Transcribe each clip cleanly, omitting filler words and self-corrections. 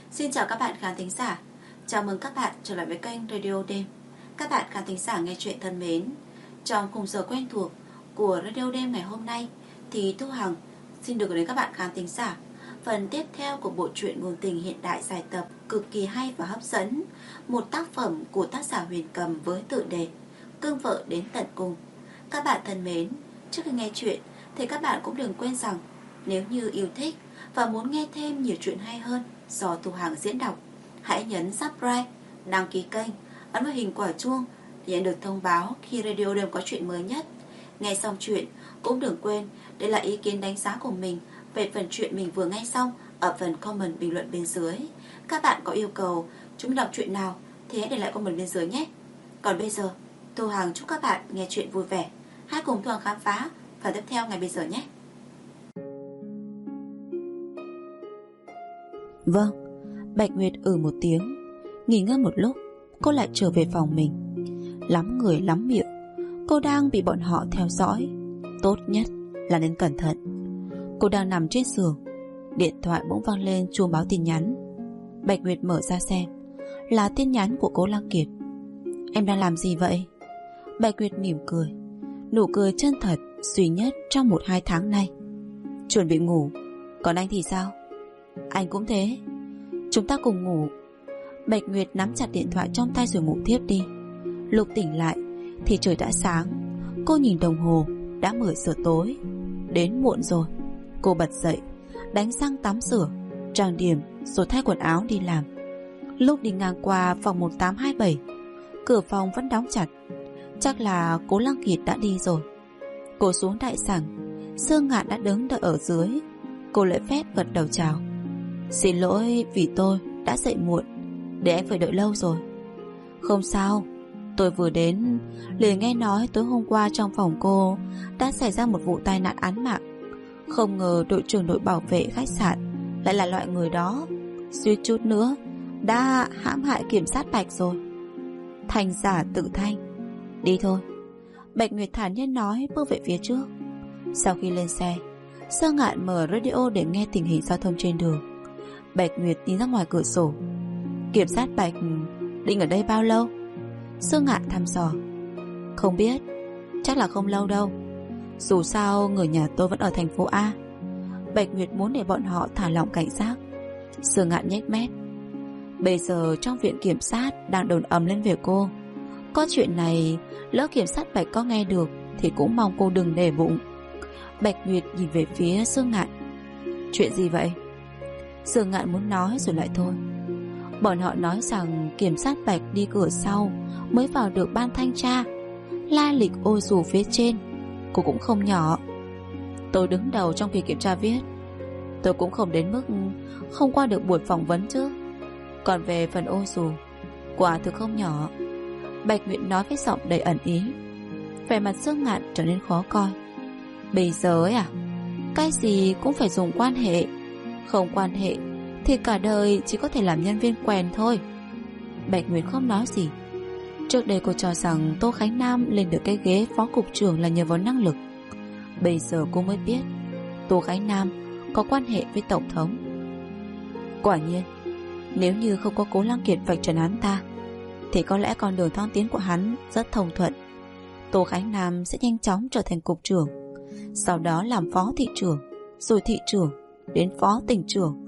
Xin chào các bạn khán thính giả. Chào mừng các bạn trở lại với kênh Radio Đêm. Các bạn khán thính giả nghe truyện thân mến, trong khung giờ quen thuộc của Radio Đêm ngày hôm nay thì Thu Hằng xin được gửi đến các bạn khán thính giả phần tiếp theo của bộ truyện ngôn tình hiện đại dài tập cực kỳ hay và hấp dẫn, một tác phẩm của tác giả Huyền Cầm với tựa đề Cương vợ đến tận cùng. Các bạn thân mến, trước khi nghe chuyện thì các bạn cũng đừng quên rằng nếu như yêu thích và muốn nghe thêm nhiều chuyện hay hơn do Thu Hằng diễn đọc, hãy nhấn subscribe, đăng ký kênh, ấn vào hình quả chuông để nhận được thông báo khi Radio Đêm có chuyện mới nhất. Nghe xong chuyện cũng đừng quên để lại ý kiến đánh giá của mình về phần chuyện mình vừa nghe xong ở phần comment bình luận bên dưới. Các bạn có yêu cầu chúng đọc chuyện nào thì hãy để lại comment bên dưới nhé. Còn bây giờ, Thu Hằng chúc các bạn nghe chuyện vui vẻ. Hãy cùng Thu Hằng khám phá phần tiếp theo ngày bây giờ nhé. Vâng. Bạch Nguyệt một tiếng. Nghỉ ngơi một lúc, cô lại trở về phòng mình. Lắm người lắm miệng, cô đang bị bọn họ theo dõi. Tốt nhất là nên cẩn thận. Cô đang nằm trên giường, điện thoại bỗng vang lên chuông báo tin nhắn. Bạch Nguyệt mở ra xem, là tin nhắn của Cố Lăng Kiệt. Em đang làm gì vậy? Bạch Nguyệt mỉm cười, nụ cười chân thật duy nhất trong 1-2 tháng nay. Chuẩn bị ngủ. Còn anh thì sao? Anh cũng thế. Chúng ta cùng ngủ. Bạch Nguyệt nắm chặt điện thoại trong tay rồi ngủ thiếp đi. Lúc tỉnh lại thì trời đã sáng. Cô nhìn đồng hồ, đã 10 giờ tối. Đến muộn rồi. Cô bật dậy, đánh răng tắm rửa, trang điểm rồi thay quần áo đi làm. Lúc đi ngang qua phòng 1827, cửa phòng vẫn đóng chặt. Chắc là Cố Lăng Kiệt đã đi rồi. Cô xuống đại sảnh, Sương Ngạn đã đứng đợi ở dưới. Cô lễ phép gật đầu chào. Xin lỗi vì tôi đã dậy muộn, để anh phải đợi lâu rồi. Không sao, tôi vừa đến liền nghe nói tối hôm qua trong phòng cô đã xảy ra một vụ tai nạn án mạng. Không ngờ đội trưởng đội bảo vệ khách sạn lại là loại người đó, suýt chút nữa đã hãm hại kiểm sát Bạch rồi. Thành giả tự thanh. Đi thôi. Bạch Nguyệt thản nhiên nói, bước về phía trước. Sau khi lên xe, Sơ Ngạn mở radio để nghe tình hình giao thông trên đường. Bạch Nguyệt nhìn ra ngoài cửa sổ. Kiểm sát Bạch định ở đây bao lâu? Sơ Ngạn thăm dò. Không biết, chắc là không lâu đâu. Dù sao người nhà tôi vẫn ở thành phố A. Bạch Nguyệt muốn để bọn họ thả lỏng cảnh giác. Sơ Ngạn nhếch mép. Bây giờ trong viện kiểm sát đang đồn ầm lên về cô. Có chuyện này, lỡ kiểm sát Bạch có nghe được thì cũng mong cô đừng để bụng. Bạch Nguyệt nhìn về phía Sương Ngạn. Chuyện gì vậy? Sương Ngạn muốn nói rồi lại thôi. Bọn họ nói rằng kiểm sát Bạch đi cửa sau mới vào được ban thanh tra. Lai lịch ô dù phía trên cô cũng không nhỏ. Tôi đứng đầu trong kỳ kiểm tra viết. Tôi cũng không đến mức không qua được buổi phỏng vấn chứ. Còn về phần ô dù, quả thực không nhỏ. Bạch Nguyệt nói với giọng đầy ẩn ý. Vẻ mặt Sương Ngạn trở nên khó coi. Bây giờ ấy à, cái gì cũng phải dùng quan hệ. Không quan hệ thì cả đời chỉ có thể làm nhân viên quèn thôi. Bạch Nguyệt không nói gì. Trước đây cô cho rằng Tô Khánh Nam lên được cái ghế phó cục trưởng là nhờ vào năng lực. Bây giờ cô mới biết Tô Khánh Nam có quan hệ với Tổng thống. Quả nhiên, nếu như không có Cố Lăng Kiệt vạch trần hắn ta thì có lẽ con đường thăng tiến của hắn rất thông thuận. Tô Khánh Nam sẽ nhanh chóng trở thành cục trưởng, sau đó làm phó thị trưởng, rồi thị trưởng, đến phó tỉnh trưởng,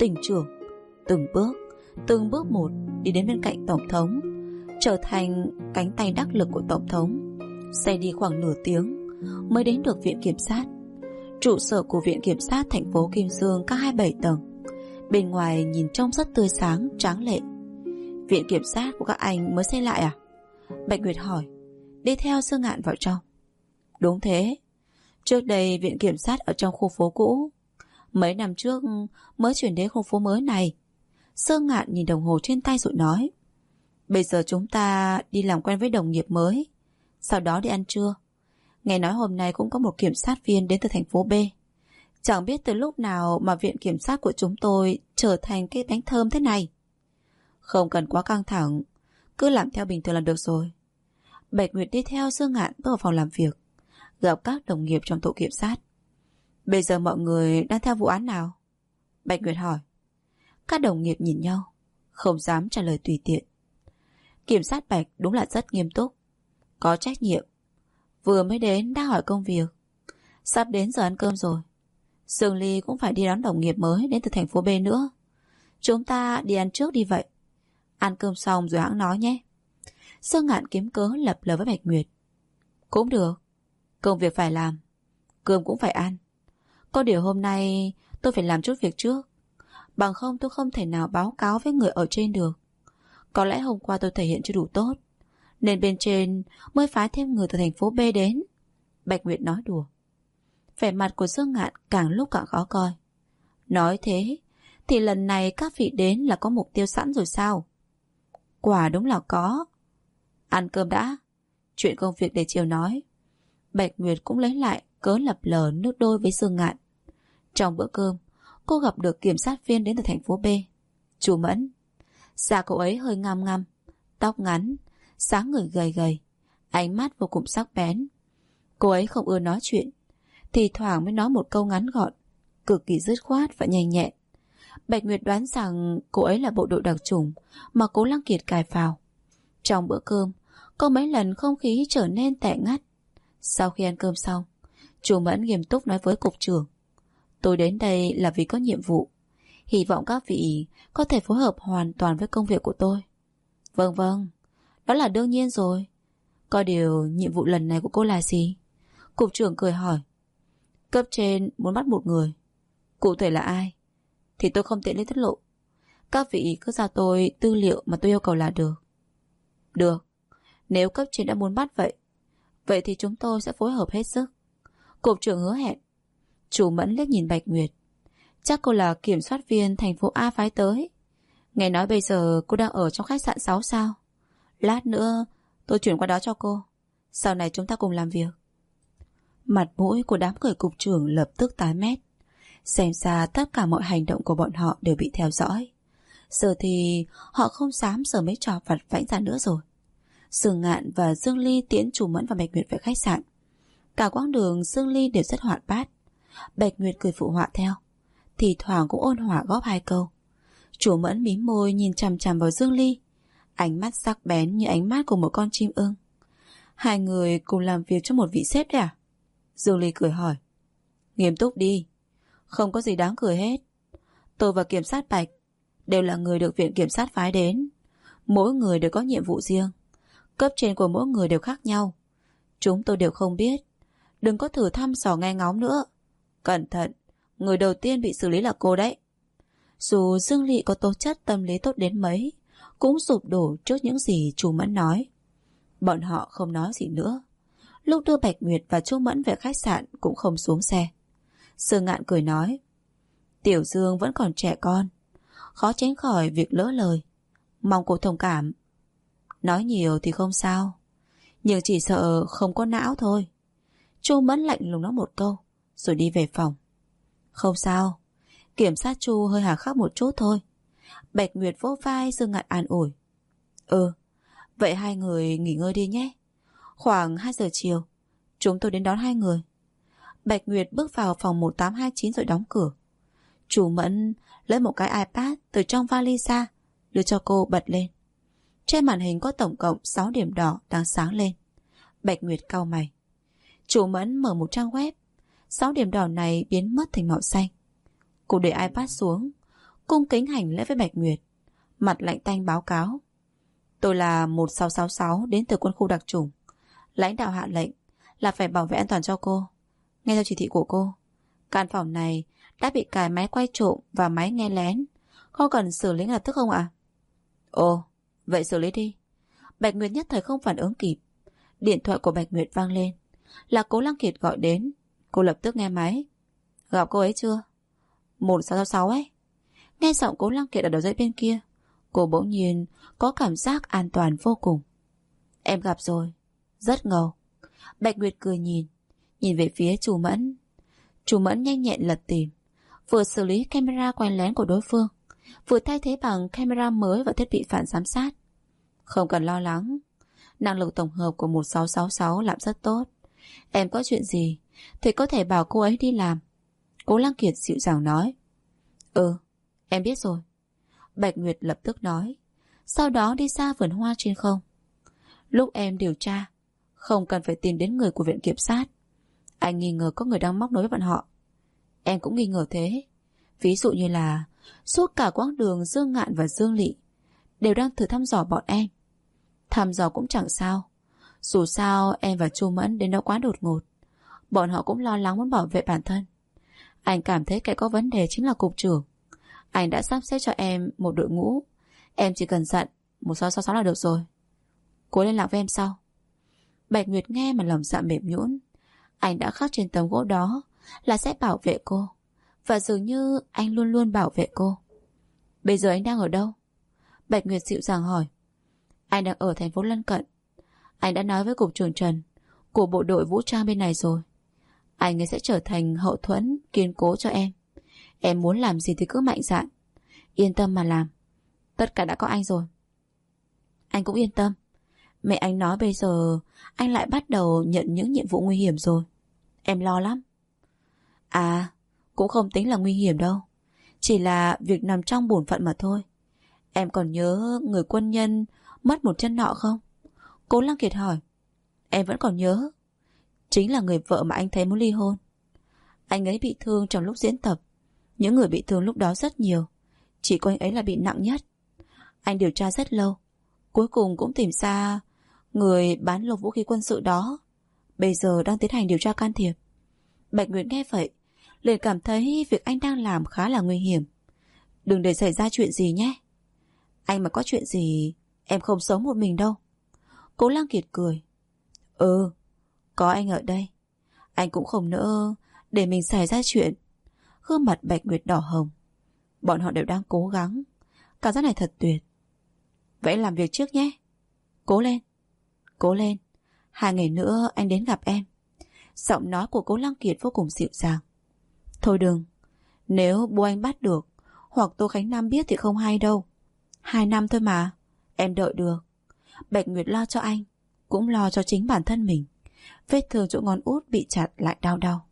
từng bước một đi đến bên cạnh Tổng thống, trở thành cánh tay đắc lực của Tổng thống. Xe đi khoảng nửa tiếng mới đến được viện kiểm sát. Trụ sở của viện kiểm sát thành phố Kim Dương có 27 tầng. Bên ngoài nhìn trông rất tươi sáng, tráng lệ. Viện kiểm sát của các anh mới xây lại à? Bạch Nguyệt hỏi, đi theo Sương Ngạn vào trong. Đúng thế. Trước đây viện kiểm sát ở trong khu phố cũ, mấy năm trước mới chuyển đến khu phố mới này. Sương Ngạn nhìn đồng hồ trên tay rồi nói, bây giờ chúng ta đi làm quen với đồng nghiệp mới, sau đó đi ăn trưa. Nghe nói hôm nay cũng có một kiểm sát viên đến từ thành phố B. Chẳng biết từ lúc nào mà viện kiểm sát của chúng tôi trở thành cái bánh thơm thế này. Không cần quá căng thẳng, cứ làm theo bình thường là được rồi. Bạch Nguyệt đi theo Sương Ngạn bước vào phòng làm việc, gặp các đồng nghiệp trong tổ kiểm sát. Bây giờ mọi người đang theo vụ án nào? Bạch Nguyệt hỏi. Các đồng nghiệp nhìn nhau, không dám trả lời tùy tiện. Kiểm sát Bạch đúng là rất nghiêm túc, có trách nhiệm. Vừa mới đến đã hỏi công việc. Sắp đến giờ ăn cơm rồi. Sương Ly cũng phải đi đón đồng nghiệp mới đến từ thành phố B nữa. Chúng ta đi ăn trước đi vậy. Ăn cơm xong rồi hãng nói nhé. Sương Ngạn kiếm cớ lập lờ với Bạch Nguyệt. Cũng được. Công việc phải làm, cơm cũng phải ăn. Có điều hôm nay tôi phải làm chút việc trước, bằng không tôi không thể nào báo cáo với người ở trên được. Có lẽ hôm qua tôi thể hiện chưa đủ tốt, nên bên trên mới phái thêm người từ thành phố B đến. Bạch Nguyệt nói đùa. Vẻ mặt của Dương Ngạn càng lúc càng khó coi. Nói thế thì lần này các vị đến là có mục tiêu sẵn rồi sao? Quả đúng là có. Ăn cơm đã, chuyện công việc để chiều nói. Bạch Nguyệt cũng lấy lại cớ lập lờ nước đôi với Dương Ngạn. Trong bữa cơm, cô gặp được kiểm sát viên đến từ thành phố B, Chu Mẫn. Da cậu ấy hơi ngăm ngăm, tóc ngắn, dáng người gầy gầy, ánh mắt vô cùng sắc bén. Cô ấy không ưa nói chuyện, thì thoảng mới nói một câu ngắn gọn, cực kỳ dứt khoát và nhanh nhẹn. Bạch Nguyệt đoán rằng cô ấy là bộ đội đặc chủng mà Cố Lăng Kiệt cài vào. Trong bữa cơm, có mấy lần không khí trở nên tẻ ngắt. Sau khi ăn cơm xong, Chu Mẫn nghiêm túc nói với cục trưởng. Tôi đến đây là vì có nhiệm vụ. Hy vọng các vị có thể phối hợp hoàn toàn với công việc của tôi. Vâng vâng, đó là đương nhiên rồi. Có điều nhiệm vụ lần này của cô là gì? Cục trưởng cười hỏi. Cấp trên muốn bắt một người. Cụ thể là ai thì tôi không tiện lên tiết lộ. Các vị cứ giao tôi tư liệu mà tôi yêu cầu là được. Được, nếu cấp trên đã muốn bắt vậy thì chúng tôi sẽ phối hợp hết sức. Cục trưởng hứa hẹn. Chu Mẫn liếc nhìn Bạch Nguyệt. Chắc cô là kiểm soát viên thành phố A phái tới. Nghe nói bây giờ cô đang ở trong khách sạn 6 sao. Lát nữa tôi chuyển qua đó cho cô. Sau này chúng ta cùng làm việc. Mặt mũi của đám người cục trưởng lập tức tái mét. Xem ra tất cả mọi hành động của bọn họ đều bị theo dõi. Giờ thì họ không dám sờ mấy trò vặt vãnh ra nữa rồi. Dương Ngạn và Dương Ly tiễn Chu Mẫn và Bạch Nguyệt về khách sạn. Cả quãng đường Dương Ly đều rất hoạt bát. Bạch Nguyệt cười phụ họa theo, thì thoảng cũng ôn hòa góp hai câu. Chu Mẫn mím môi nhìn chằm chằm vào Dương Ly, ánh mắt sắc bén như ánh mắt của một con chim ưng. Hai người cùng làm việc cho một vị sếp đấy à? Dương Ly cười hỏi. Nghiêm túc đi, không có gì đáng cười hết. Tôi và kiểm sát Bạch đều là người được viện kiểm sát phái đến. Mỗi người đều có nhiệm vụ riêng. Cấp trên của mỗi người đều khác nhau. Chúng tôi đều không biết. Đừng có thử thăm dò nghe ngóng nữa. Cẩn thận, người đầu tiên bị xử lý là cô đấy. Dù Dương Lị có tố chất tâm lý tốt đến mấy, cũng sụp đổ trước những gì Chu Mẫn nói. Bọn họ không nói gì nữa. Lúc đưa Bạch Nguyệt và Chu Mẫn về khách sạn cũng không xuống xe. Dương Ngạn cười nói. Tiểu Dương vẫn còn trẻ con, khó tránh khỏi việc lỡ lời. Mong cô thông cảm. Nói nhiều thì không sao, nhưng chỉ sợ không có não thôi. Chu Mẫn lạnh lùng nói một câu, rồi đi về phòng. Không sao, kiểm sát Chu hơi hà khắc một chút thôi. Bạch Nguyệt vỗ vai Dương Ngạn an ủi. Vậy hai người nghỉ ngơi đi nhé. Khoảng 2 giờ chiều chúng tôi đến đón hai người. Bạch Nguyệt bước vào phòng 1829 rồi đóng cửa. Chu Mẫn lấy một cái iPad từ trong vali ra, đưa cho cô bật lên. Trên màn hình có tổng cộng 6 điểm đỏ đang sáng lên. Bạch Nguyệt cau mày. Chu Mẫn mở một trang web. 6 điểm đỏ này biến mất thành màu xanh. Cô để iPad xuống, cung kính hành lễ với Bạch Nguyệt, mặt lạnh tanh báo cáo. Tôi là 1666 đến từ quân khu đặc chủng. Lãnh đạo hạ lệnh là phải bảo vệ an toàn cho cô. Nghe theo chỉ thị của cô, căn phòng này đã bị cài máy quay trộm và máy nghe lén. Có cần xử lý lập tức không ạ? Ồ, vậy xử lý đi. Bạch Nguyệt nhất thời không phản ứng kịp. Điện thoại của Bạch Nguyệt vang lên. Là Cố Lăng Kiệt gọi đến. Cô lập tức nghe máy. Gặp cô ấy chưa? 1666 ấy. Nghe giọng Cố Lăng Kiệt ở đầu dây bên kia, cô bỗng nhiên có cảm giác an toàn vô cùng. Em gặp rồi. Rất ngầu. Bạch Nguyệt cười nhìn về phía Chu Mẫn. Chu Mẫn nhanh nhẹn lật tìm, vừa xử lý camera quay lén của đối phương, vừa thay thế bằng camera mới và thiết bị phản giám sát. Không cần lo lắng, năng lực tổng hợp của 1666 làm rất tốt. Em có chuyện gì thì có thể bảo cô ấy đi làm. Cố Lăng Kiệt dịu dàng nói. Em biết rồi. Bạch Nguyệt lập tức nói, sau đó đi xa vườn hoa trên không. Lúc em điều tra, không cần phải tìm đến người của viện kiểm sát. Anh nghi ngờ có người đang móc nối với bọn họ. Em cũng nghi ngờ thế. Ví dụ như là suốt cả quãng đường Dương Ngạn và Dương Lị đều đang thử thăm dò bọn em. Thăm dò cũng chẳng sao. Dù sao em và Chu Mẫn đến đó quá đột ngột. Bọn họ cũng lo lắng muốn bảo vệ bản thân. Anh cảm thấy kẻ có vấn đề chính là cục trưởng. Anh đã sắp xếp cho em một đội ngũ. Em chỉ cần dặn 1666 là được rồi. Cố liên lạc với em sau. Bạch Nguyệt nghe mà lòng dạ mềm nhũn. Anh đã khắc trên tấm gỗ đó là sẽ bảo vệ cô. Và dường như anh luôn luôn bảo vệ cô. Bây giờ anh đang ở đâu? Bạch Nguyệt dịu dàng hỏi. Anh đang ở thành phố lân cận. Anh đã nói với cục trưởng Trần của bộ đội vũ trang bên này rồi. Anh ấy sẽ trở thành hậu thuẫn kiên cố cho em. Em muốn làm gì thì cứ mạnh dạn. Yên tâm mà làm. Tất cả đã có anh rồi. Anh cũng yên tâm. Mẹ anh nói bây giờ anh lại bắt đầu nhận những nhiệm vụ nguy hiểm rồi. Em lo lắm. À, cũng không tính là nguy hiểm đâu. Chỉ là việc nằm trong bổn phận mà thôi. Em còn nhớ người quân nhân mất một chân nọ không? Cố Lăng Kiệt hỏi. Em vẫn còn nhớ. Chính là người vợ mà anh thấy muốn ly hôn. Anh ấy bị thương trong lúc diễn tập. Những người bị thương lúc đó rất nhiều. Chỉ có anh ấy là bị nặng nhất. Anh điều tra rất lâu. Cuối cùng cũng tìm ra người bán lô vũ khí quân sự đó. Bây giờ đang tiến hành điều tra can thiệp. Bạch Nguyệt nghe vậy liền cảm thấy việc anh đang làm khá là nguy hiểm. Đừng để xảy ra chuyện gì nhé. Anh mà có chuyện gì em không sống một mình đâu. Cố Lăng Kiệt cười. Có anh ở đây anh cũng không nỡ để mình xảy ra chuyện. Gương mặt Bạch Nguyệt đỏ hồng. Bọn họ đều đang cố gắng. Cảm giác này thật tuyệt. Vậy làm việc trước nhé. Cố lên. Cố lên. 2 ngày nữa anh đến gặp em. Giọng nói của Cố Lăng Kiệt vô cùng dịu dàng. Thôi đừng. Nếu bố anh bắt được hoặc Tô Khánh Nam biết thì không hay đâu. 2 năm thôi mà. Em đợi được. Bạch Nguyệt lo cho anh, cũng lo cho chính bản thân mình. Vết thương chỗ ngón út bị chặt lại đau đau.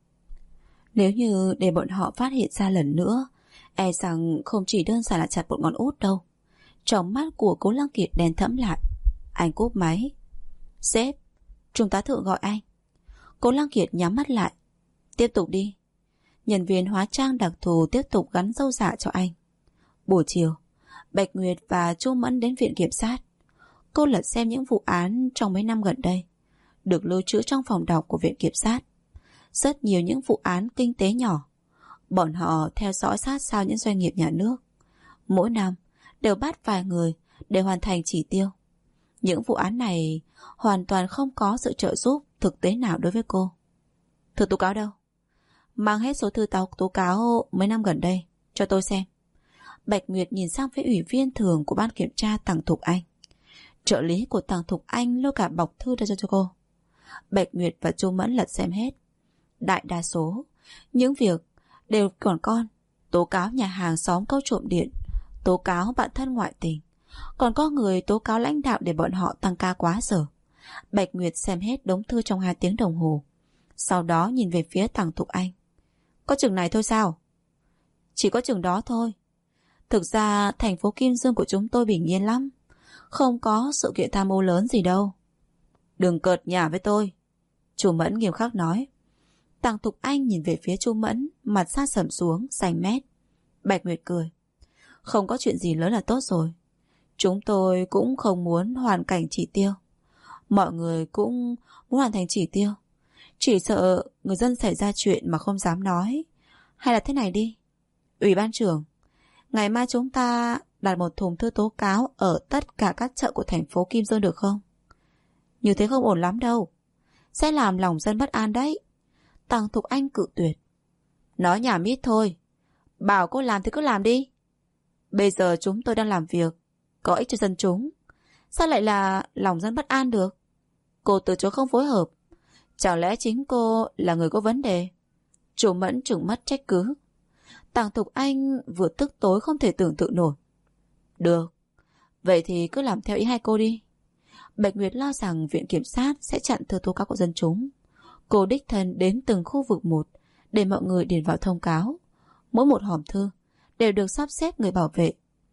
Nếu như để bọn họ phát hiện ra lần nữa, e rằng không chỉ đơn giản là chặt một ngón út đâu. Trong mắt của Cố Lăng Kiệt đen thẫm lại. Anh cúp máy. Sếp, Trung tá Thượng gọi anh. Cố Lăng Kiệt nhắm mắt lại. Tiếp tục đi. Nhân viên hóa trang đặc thù tiếp tục gắn râu dạ cho anh. Buổi chiều, Bạch Nguyệt và Chu Mẫn đến viện kiểm sát. Cô lật xem những vụ án trong mấy năm gần đây được lưu trữ trong phòng đọc của viện kiểm sát. Rất nhiều những vụ án kinh tế nhỏ. Bọn họ theo dõi sát sao những doanh nghiệp nhà nước. Mỗi năm đều bắt vài người để hoàn thành chỉ tiêu. Những vụ án này hoàn toàn không có sự trợ giúp thực tế nào đối với cô. Thư tố cáo đâu? Mang hết số thư tố cáo mấy năm gần đây cho tôi xem. Bạch Nguyệt nhìn sang phía ủy viên thường của ban kiểm tra Tằng Thục Anh. Trợ lý của Tằng Thục Anh lôi cả bọc thư ra cho cô. Bạch Nguyệt và Chu Mẫn lật xem hết. Đại đa số những việc đều còn con. Tố cáo nhà hàng xóm câu trộm điện, tố cáo bạn thân ngoại tình, còn có người tố cáo lãnh đạo để bọn họ tăng ca quá giờ. Bạch Nguyệt xem hết đống thư trong 2 tiếng đồng hồ. Sau đó nhìn về phía Tằng Thục Anh. Có chừng này thôi sao? Chỉ có chừng đó thôi. Thực ra thành phố Kim Dương của chúng tôi bình yên lắm. Không có sự kiện tham ô lớn gì đâu. Đừng cợt nhả với tôi. Chu Mẫn nghiêm khắc nói. Tằng Thục Anh nhìn về phía Chu Mẫn, mặt sát sầm xuống, xanh mét. Bạch Nguyệt cười. Không có chuyện gì lớn là tốt rồi. Chúng tôi cũng không muốn hoàn cảnh chỉ tiêu. Mọi người cũng muốn hoàn thành chỉ tiêu. Chỉ sợ người dân xảy ra chuyện mà không dám nói. Hay là thế này đi. Ủy ban trưởng, ngày mai chúng ta đặt một thùng thư tố cáo ở tất cả các chợ của thành phố Kim Dương được không? Như thế không ổn lắm đâu. Sẽ làm lòng dân bất an đấy. Tằng Thục Anh cự tuyệt. Nói nhảm ít thôi. Bảo cô làm thì cứ làm đi. Bây giờ chúng tôi đang làm việc có ích cho dân chúng. Sao lại là lòng dân bất an được? Cô từ chối không phối hợp. Chẳng lẽ chính cô là người có vấn đề? Chu Mẫn trừng mắt trách cứ. Tằng Thục Anh vừa tức tối không thể tưởng tượng nổi. Được. Vậy thì cứ làm theo ý hai cô đi. Bạch Nguyệt lo rằng viện kiểm sát sẽ chặn thư tố cáo của dân chúng. Cô đích thân đến từng khu vực một để mọi người điền vào thông cáo. Mỗi một hòm thư đều được sắp xếp người bảo vệ.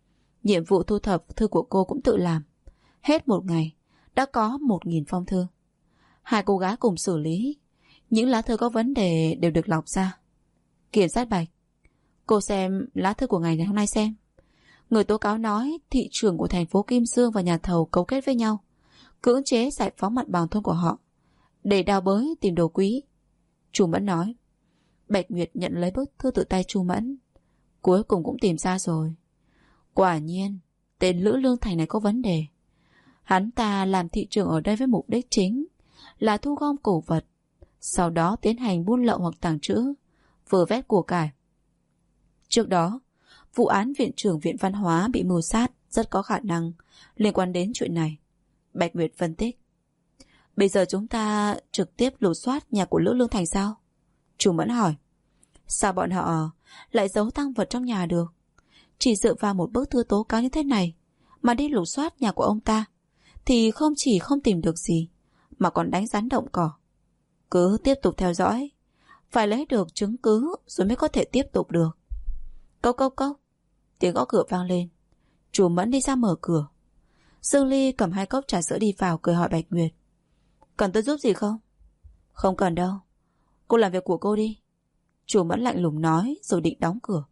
Nhiệm vụ thu thập thư của cô cũng tự làm. Hết một ngày đã có 1.000 phong thư. 2 cô gái cùng xử lý. Những lá thư có vấn đề đều được lọc ra. Kiểm sát Bạch, cô xem lá thư của ngày hôm nay xem. Người tố cáo nói thị trưởng của thành phố Kim Dương và nhà thầu cấu kết với nhau, cưỡng chế giải phóng mặt bằng thôn của họ để đào bới tìm đồ quý. Chu Mẫn nói. Bạch Nguyệt nhận lấy bức thư từ tay Chu Mẫn. Cuối cùng cũng tìm ra rồi. Quả nhiên tên Lữ Lương Thành này có vấn đề. Hắn ta làm thị trưởng ở đây với mục đích chính là thu gom cổ vật, sau đó tiến hành buôn lậu hoặc tàng trữ, vơ vét của cải. Trước đó, vụ án viện trưởng Viện Văn hóa bị mưu sát rất có khả năng liên quan đến chuyện này. Bạch Nguyệt phân tích. Bây giờ chúng ta trực tiếp lục soát nhà của Lữ Lương Thành sao? Chu Mẫn hỏi. Sao bọn họ lại giấu tang vật trong nhà được? Chỉ dựa vào một bức thư tố cáo như thế này mà đi lục soát nhà của ông ta thì không chỉ không tìm được gì mà còn đánh rắn động cỏ. Cứ tiếp tục theo dõi, phải lấy được chứng cứ rồi mới có thể tiếp tục được. Cốc cốc cốc, tiếng gõ cửa vang lên. Chu Mẫn đi ra mở cửa. Dương Ly cầm 2 cốc trà sữa đi vào, cười hỏi Bạch Nguyệt. Cần tôi giúp gì không? Không cần đâu, cô làm việc của cô đi. Chu Mẫn lạnh lùng nói rồi định đóng cửa.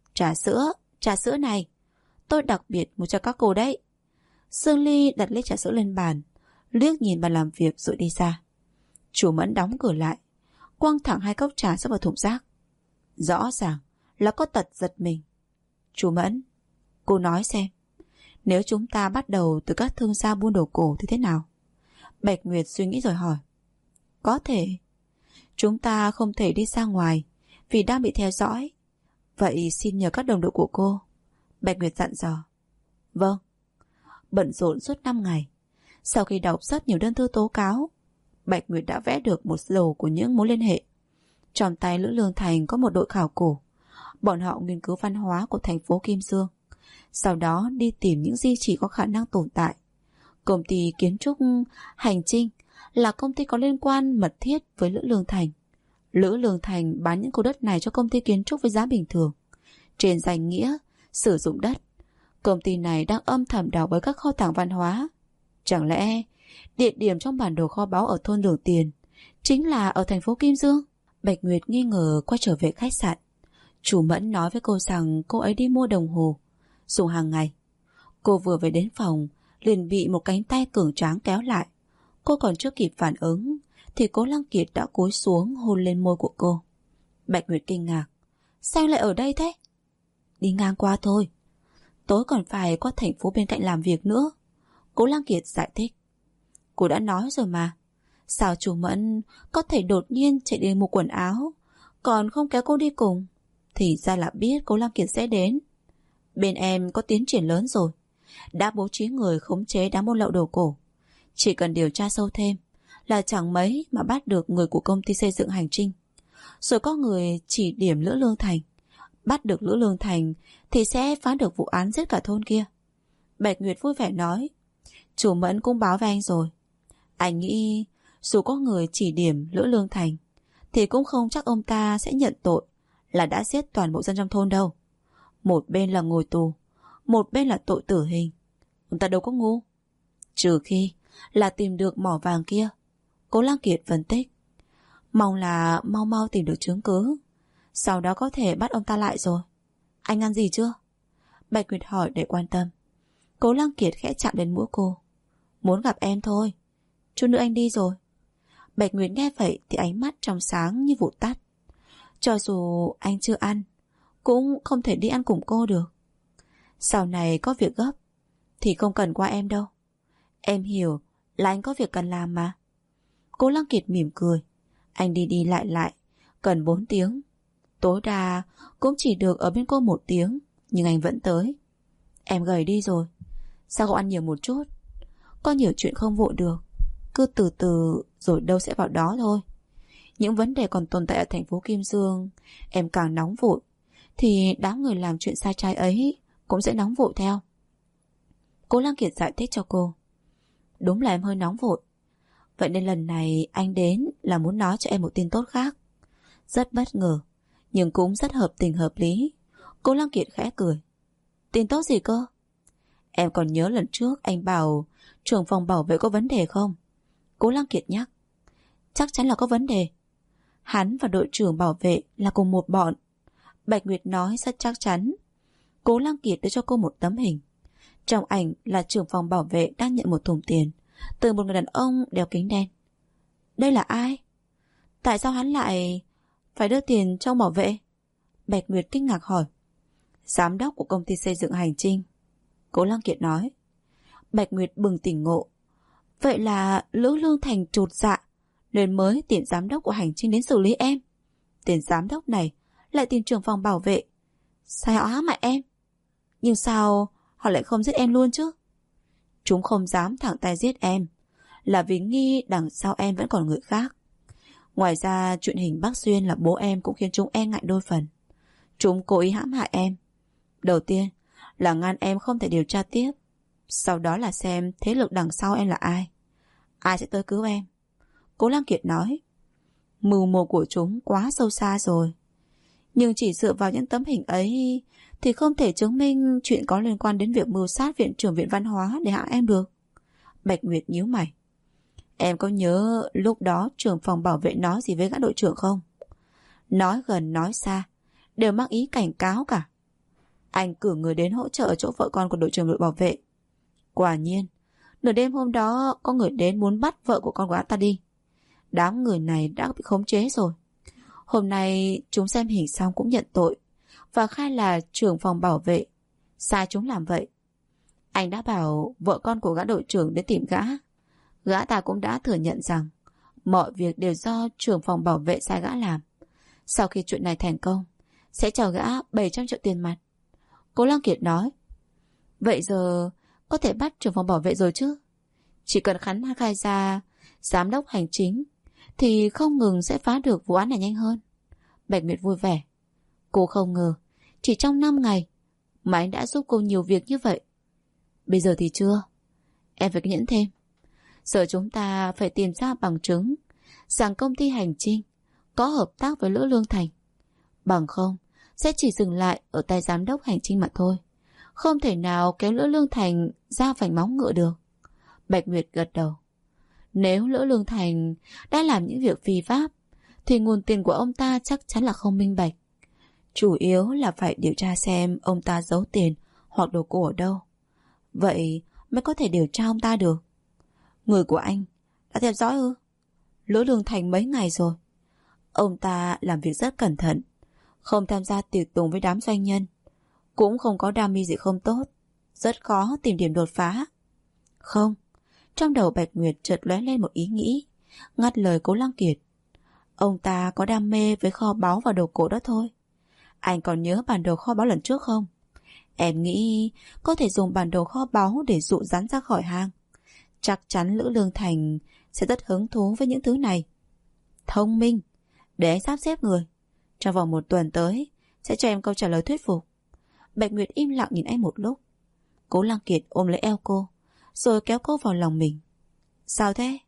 Trà sữa này tôi đặc biệt mua cho các cô đấy. Dương Ly đặt ly trà sữa lên bàn, liếc nhìn bàn làm việc rồi đi ra. Chu Mẫn đóng cửa lại, quăng thẳng 2 cốc trà sữa vào thùng rác. Rõ ràng là có tật giật mình. Chu Mẫn, cô nói xem, nếu chúng ta bắt đầu từ các thương gia buôn đồ cổ thì thế nào? Bạch Nguyệt suy nghĩ rồi hỏi. Có thể. Chúng ta không thể đi ra ngoài vì đang bị theo dõi. Vậy xin nhờ các đồng đội của cô. Bạch Nguyệt dặn dò. Vâng. Bận rộn suốt 5 ngày, sau khi đọc rất nhiều đơn thư tố cáo, Bạch Nguyệt đã vẽ được một lồ của những mối liên hệ. Trong tay Lữ Lương Thành có một đội khảo cổ. Bọn họ nghiên cứu văn hóa của thành phố Kim Dương, sau đó đi tìm những di chỉ có khả năng tồn tại. Công ty kiến trúc Hành Trinh là công ty có liên quan mật thiết với Lữ Lương Thành. Lữ Lương Thành bán những khu đất này cho công ty kiến trúc với giá bình thường, trên danh nghĩa sử dụng đất. Công ty này đang âm thầm đào bới các kho tàng văn hóa. Chẳng lẽ địa điểm trong bản đồ kho báu ở thôn Đường Tiền chính là ở thành phố Kim Dương? Bạch Nguyệt nghi ngờ quay trở về khách sạn. Chu Mẫn nói với cô rằng cô ấy đi mua đồng hồ dùng hàng ngày. Cô vừa về đến phòng liền bị một cánh tay cường tráng kéo lại. Cô còn chưa kịp phản ứng thì Cố Lăng Kiệt đã cúi xuống hôn lên môi của cô. Bạch Nguyệt kinh ngạc. Sao anh lại ở đây thế? Đi ngang qua thôi, tối còn phải qua thành phố bên cạnh làm việc nữa. Cố Lăng Kiệt giải thích. Cô đã nói rồi mà, sao Chu Mẫn có thể đột nhiên chạy đi mua quần áo còn không kéo cô đi cùng? Thì ra là biết Cố Lăng Kiệt sẽ đến. Bên em có tiến triển lớn rồi, đã bố trí người khống chế đám buôn lậu đồ cổ. Chỉ cần điều tra sâu thêm là chẳng mấy mà bắt được người của công ty xây dựng Hành Trinh. Rồi có người chỉ điểm Lữ Lương Thành. Bắt được Lữ Lương Thành thì sẽ phá được vụ án giết cả thôn kia. Bạch Nguyệt vui vẻ nói. Chủ Mẫn cũng báo với anh rồi. Anh nghĩ dù có người chỉ điểm Lữ Lương Thành thì cũng không chắc ông ta sẽ nhận tội là đã giết toàn bộ dân trong thôn đâu. Một bên là ngồi tù, một bên là tội tử hình. Ông ta đâu có ngu. Trừ khi là tìm được mỏ vàng kia. Cố Lăng Kiệt phân tích. Mong là mau mau tìm được chứng cứ, sau đó có thể bắt ông ta lại rồi. Anh ăn gì chưa? Bạch Nguyệt hỏi để quan tâm. Cố Lăng Kiệt khẽ chạm đến mũi cô. Muốn gặp em thôi, chút nữa anh đi rồi. Bạch Nguyệt nghe vậy thì ánh mắt trong sáng như vụt tắt. Cho dù anh chưa ăn cũng không thể đi ăn cùng cô được. Sau này có việc gấp thì không cần qua em đâu. Em hiểu là anh có việc cần làm mà. Cố Lăng Kiệt mỉm cười. Anh đi đi lại cần 4 tiếng. Tối đa cũng chỉ được ở bên cô 1 tiếng, nhưng anh vẫn tới. Em gầy đi rồi, sao không ăn nhiều một chút? Có nhiều chuyện không vội được, cứ từ từ rồi đâu sẽ vào đó thôi. Những vấn đề còn tồn tại ở thành phố Kim Dương, em càng nóng vội thì đám người làm chuyện sai trái ấy cũng sẽ nóng vội theo. Cố Lăng Kiệt giải thích cho cô. Đúng là em hơi nóng vội. Vậy nên lần này anh đến là muốn nói cho em một tin tốt khác. Rất bất ngờ, nhưng cũng rất hợp tình hợp lý. Cố Lăng Kiệt khẽ cười. Tin tốt gì cơ? Em còn nhớ lần trước anh bảo trưởng phòng bảo vệ có vấn đề không? Cố Lăng Kiệt nhắc. Chắc chắn là có vấn đề. Hắn và đội trưởng bảo vệ là cùng một bọn. Bạch Nguyệt nói rất chắc chắn. Cố Lăng Kiệt đưa cho cô một tấm hình. Trong ảnh là trưởng phòng bảo vệ đang nhận một thùng tiền từ một người đàn ông đeo kính đen. Đây là ai? Tại sao hắn lại phải đưa tiền cho ông bảo vệ? Bạch Nguyệt kinh ngạc hỏi. Giám đốc của công ty xây dựng Hành Trinh, Cố Lăng Kiệt nói. Bạch Nguyệt bừng tỉnh ngộ. Vậy là Lữ Lương Thành trột dạ nên mới tiện giám đốc của Hành Trinh đến xử lý em. Tiền giám đốc này lại tìm trưởng phòng bảo vệ. Sao họ hãm hại em? Nhưng sao họ lại không giết em luôn chứ? Chúng không dám thẳng tay giết em là vì nghi đằng sau em vẫn còn người khác. Ngoài ra chuyện hình Bắc Xuyên là bố em cũng khiến chúng e ngại đôi phần. Chúng cố ý hãm hại em. Đầu tiên là ngăn em không thể điều tra tiếp. Sau đó là xem thế lực đằng sau em là ai. Ai sẽ tới cứu em. Cố Lăng Kiệt nói. Mưu mô của chúng quá sâu xa rồi. Nhưng chỉ dựa vào những tấm hình ấy thì không thể chứng minh chuyện có liên quan đến việc mưu sát viện trưởng viện văn hóa để hại em được. Bạch Nguyệt nhíu mày. Em có nhớ lúc đó trưởng phòng bảo vệ nói gì với gã đội trưởng không? Nói gần nói xa đều mang ý cảnh cáo cả. Anh cử người đến hỗ trợ chỗ vợ con của đội trưởng đội bảo vệ. Quả nhiên nửa đêm hôm đó có người đến muốn bắt vợ của con gã ta đi. Đám người này đã bị khống chế rồi. Hôm nay chúng xem hình xong cũng nhận tội và khai là trưởng phòng bảo vệ sai chúng làm vậy. Anh đã bảo vợ con của gã đội trưởng đến tìm gã. Gã ta cũng đã thừa nhận rằng mọi việc đều do trưởng phòng bảo vệ sai gã làm. Sau khi chuyện này thành công sẽ cho gã 700 triệu tiền mặt. Cố Lăng Kiệt nói. Vậy giờ có thể bắt trưởng phòng bảo vệ rồi chứ? Chỉ cần hắn khai ra giám đốc hành chính thì không ngừng sẽ phá được vụ án này nhanh hơn. Bạch Nguyệt vui vẻ. Cô không ngờ chỉ trong 5 ngày mà anh đã giúp cô nhiều việc như vậy. Bây giờ thì chưa. Em phải kiên nhẫn thêm. Giờ chúng ta phải tìm ra bằng chứng rằng công ty Hành Trinh có hợp tác với Lữ Lương Thành. Bằng không sẽ chỉ dừng lại ở tay giám đốc Hành Trinh mà thôi. Không thể nào kéo Lữ Lương Thành ra vành móng ngựa được. Bạch Nguyệt gật đầu. Nếu Lữ Lương Thành đã làm những việc phi pháp thì nguồn tiền của ông ta chắc chắn là không minh bạch. Chủ yếu là phải điều tra xem ông ta giấu tiền hoặc đồ cổ ở đâu. Vậy mới có thể điều tra ông ta được. Người của anh đã theo dõi ư? Lữ Lương Thành mấy ngày rồi. Ông ta làm việc rất cẩn thận, không tham gia tiệc tùng với đám doanh nhân, cũng không có đam mê gì không tốt. Rất khó tìm điểm đột phá. Không. Trong đầu Bạch Nguyệt chợt lóe lên một ý nghĩ, ngắt lời Cố Lăng Kiệt. Ông ta có đam mê với kho báu và đồ cổ đó thôi. Anh còn nhớ bản đồ kho báu lần trước không? Em nghĩ có thể dùng bản đồ kho báu để dụ rắn ra khỏi hang. Chắc chắn Lữ Lương Thành sẽ rất hứng thú với những thứ này. Thông minh. Để anh sắp xếp người. Trong vòng 1 tuần tới sẽ cho em câu trả lời thuyết phục. Bạch Nguyệt im lặng nhìn anh một lúc. Cố Lăng Kiệt ôm lấy eo cô rồi kéo cô vào lòng mình. Sao thế?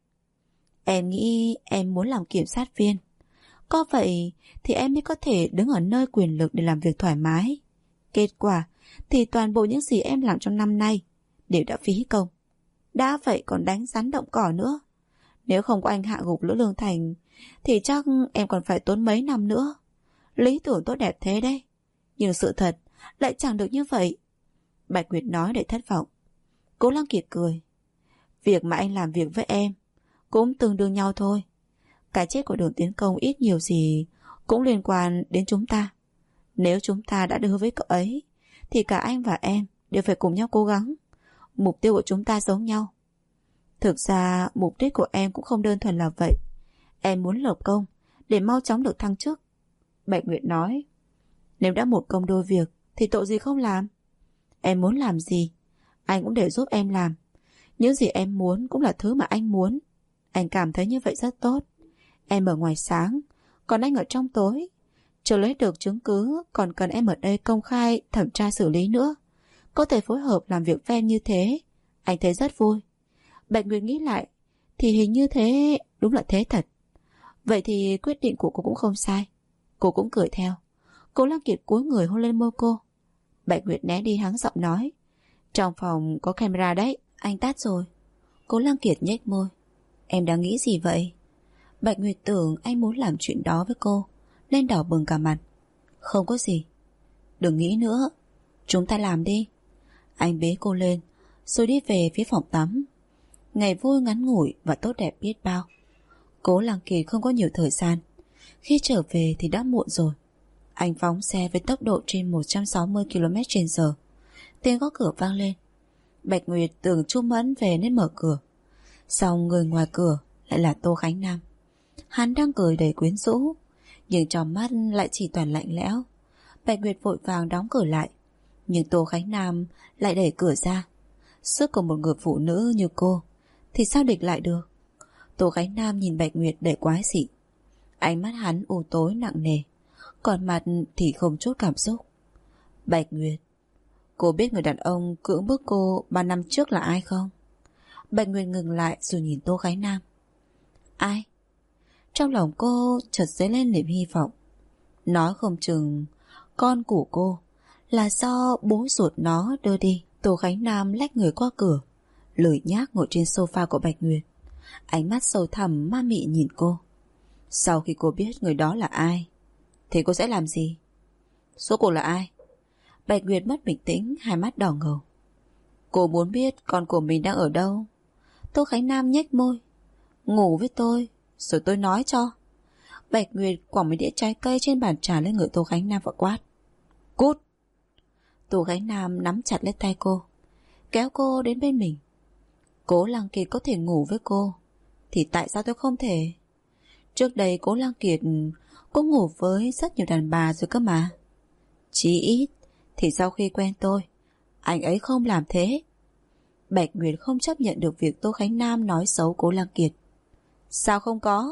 Em nghĩ em muốn làm kiểm sát viên. Có vậy thì em mới có thể đứng ở nơi quyền lực để làm việc thoải mái. Kết quả thì toàn bộ những gì em làm trong năm nay đều đã phí công. Đã vậy còn đánh rắn động cỏ nữa. Nếu không có anh hạ gục Lữ Lương Thành thì chắc em còn phải tốn mấy năm nữa. Lý tưởng tốt đẹp thế đấy, nhưng sự thật lại chẳng được như vậy. Bạch Nguyệt nói để thất vọng. Cố Lăng Kiệt cười. Việc mà anh làm việc với em cũng tương đương nhau thôi. Cái chết của Đường Tiến Công ít nhiều gì cũng liên quan đến chúng ta. Nếu chúng ta đã hứa với cậu ấy thì cả anh và em đều phải cùng nhau cố gắng. Mục tiêu của chúng ta giống nhau. Thực ra mục đích của em cũng không đơn thuần là vậy. Em muốn lập công để mau chóng được thăng chức. Bạch Nguyệt nói. Nếu đã một công đôi việc thì tội gì không làm. Em muốn làm gì anh cũng để giúp em làm. Những gì em muốn cũng là thứ mà anh muốn. Anh cảm thấy như vậy rất tốt. Em ở ngoài sáng, còn anh ở trong tối. Chờ lấy được chứng cứ, còn cần em ở đây công khai thẩm tra xử lý nữa. Có thể phối hợp làm việc với em như thế, anh thấy rất vui. Bạch Nguyệt nghĩ lại thì hình như thế đúng là thế thật. Vậy thì quyết định của cô cũng không sai. Cô cũng cười theo. Cố Lăng Kiệt cúi người hôn lên môi cô. Bạch Nguyệt né đi hắng giọng nói. Trong phòng có camera đấy. Anh tắt rồi. Cố Lăng Kiệt nhếch môi. Em đang nghĩ gì vậy? Bạch Nguyệt tưởng anh muốn làm chuyện đó với cô, nên đỏ bừng cả mặt. Không có gì. Đừng nghĩ nữa, chúng ta làm đi. Anh bế cô lên, rồi đi về phía phòng tắm. Ngày vui ngắn ngủi và tốt đẹp biết bao. Cố Lăng Kiệt không có nhiều thời gian. Khi trở về thì đã muộn rồi. Anh phóng xe với tốc độ trên 160 km/h. Tiếng gõ cửa vang lên. Bạch Nguyệt tưởng Chu Mẫn về nên mở cửa. Xong người ngoài cửa lại là Tô Khánh Nam. Hắn đang cười đầy quyến rũ, nhưng trong mắt lại chỉ toàn lạnh lẽo. Bạch Nguyệt vội vàng đóng cửa lại, nhưng Tô Khánh Nam lại đẩy cửa ra. Sức của một người phụ nữ như cô thì sao địch lại được? Tô Khánh Nam nhìn Bạch Nguyệt đầy quái dị. Ánh mắt hắn u tối nặng nề, còn mặt thì không chút cảm xúc. Bạch Nguyệt, cô biết người đàn ông cưỡng bức cô 3 năm trước là ai không? Bạch Nguyệt ngừng lại rồi nhìn Tô Khánh Nam. Ai? Trong lòng cô chợt dấy lên niềm hy vọng. Nói không chừng con của cô là do bố ruột nó đưa đi. Tô Khánh Nam lách người qua cửa, lười nhác ngồi trên sofa của Bạch Nguyệt. Ánh mắt sâu thẳm ma mị nhìn cô. Sau khi cô biết người đó là ai thì cô sẽ làm gì? Số cô là ai? Bạch Nguyệt mất bình tĩnh, hai mắt đỏ ngầu. Cô muốn biết con của mình đang ở đâu? Tô Khánh Nam nhếch môi. Ngủ với tôi, rồi tôi nói cho. Bạch Nguyệt quẳng mấy đĩa trái cây trên bàn trà lên người Tô Khánh Nam và quát. Cút! Tô Khánh Nam nắm chặt lấy tay cô, kéo cô đến bên mình. Cố Lăng Kiệt có thể ngủ với cô, thì tại sao tôi không thể? Trước đây Cố Lăng Kiệt cũng ngủ với rất nhiều đàn bà rồi cơ mà. Chí ít thì sau khi quen tôi, anh ấy không làm thế. Bạch Nguyệt không chấp nhận được việc Tô Khánh Nam nói xấu Cố Lăng Kiệt. Sao không có?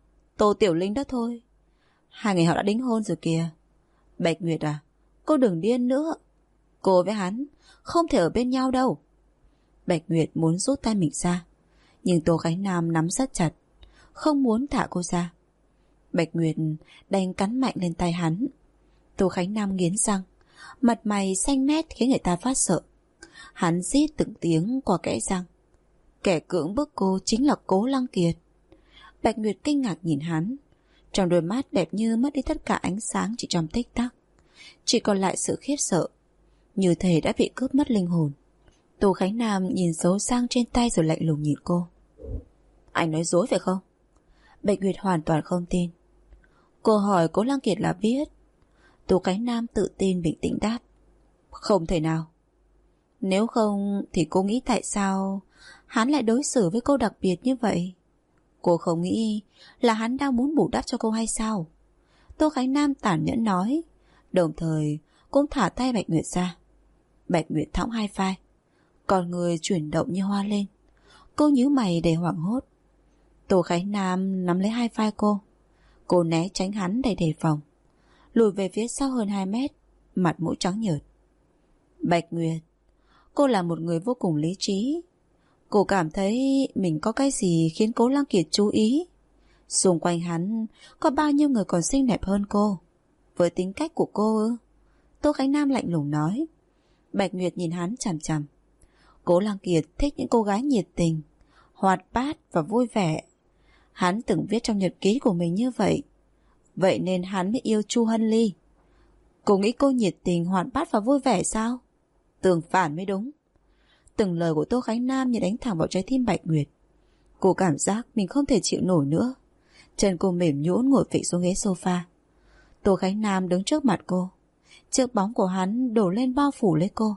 Tô Tiểu Linh đó thôi. Hai người họ đã đính hôn rồi kìa. Bạch Nguyệt à, cô đừng điên nữa. Cô với hắn không thể ở bên nhau đâu. Bạch Nguyệt muốn rút tay mình ra, nhưng Tô Khánh Nam nắm rất chặt, không muốn thả cô ra. Bạch Nguyệt đành cắn mạnh lên tay hắn. Tô Khánh Nam nghiến răng, mặt mày xanh mét khiến người ta phát sợ. Hắn rít từng tiếng qua kẽ răng. Kẻ cưỡng bức cô chính là Cố Lăng Kiệt. Bạch Nguyệt kinh ngạc nhìn hắn. Trong đôi mắt đẹp như mất đi tất cả ánh sáng chỉ trong tích tắc, chỉ còn lại sự khiếp sợ, như thể đã bị cướp mất linh hồn. Tô Khánh Nam nhìn dấu sang trên tay rồi lạnh lùng nhìn cô. Anh nói dối phải không? Bạch Nguyệt hoàn toàn không tin. Cô hỏi Cố Lăng Kiệt là biết. Tô Khánh Nam tự tin bình tĩnh đáp. Không thể nào. Nếu không thì cô nghĩ tại sao hắn lại đối xử với cô đặc biệt như vậy? Cô không nghĩ là hắn đang muốn bù đắp cho cô hay sao? Tô Khánh Nam tàn nhẫn nói, đồng thời cũng thả tay Bạch Nguyệt ra. Bạch Nguyệt thõng hai vai, con người chuyển động như hoa lên. Cô nhíu mày đầy hoảng hốt. Tô Khánh Nam nắm lấy hai vai cô. Cô né tránh hắn đầy đề phòng, lùi về phía sau hơn 2 mét, mặt mũi trắng nhợt. Bạch Nguyệt, cô là một người vô cùng lý trí. Cô cảm thấy mình có cái gì khiến Cố Lăng Kiệt chú ý. Xung quanh hắn có bao nhiêu người còn xinh đẹp hơn cô. Với tính cách của cô ư? Tô Khánh Nam lạnh lùng nói. Bạch Nguyệt nhìn hắn chằm chằm. Cố Lăng Kiệt thích những cô gái nhiệt tình, hoạt bát và vui vẻ. Hắn từng viết trong nhật ký của mình như vậy. Vậy nên hắn mới yêu Chu Hân Ly. Cô nghĩ cô nhiệt tình, hoạt bát và vui vẻ sao? Tương phản mới đúng. Từng lời của Tô Khánh Nam như đánh thẳng vào trái tim Bạch Nguyệt. Cô cảm giác mình không thể chịu nổi nữa. Chân cô mềm nhũn ngồi phịch xuống ghế sofa. Tô Khánh Nam đứng trước mặt cô. Chiếc bóng của hắn đổ lên bao phủ lấy cô.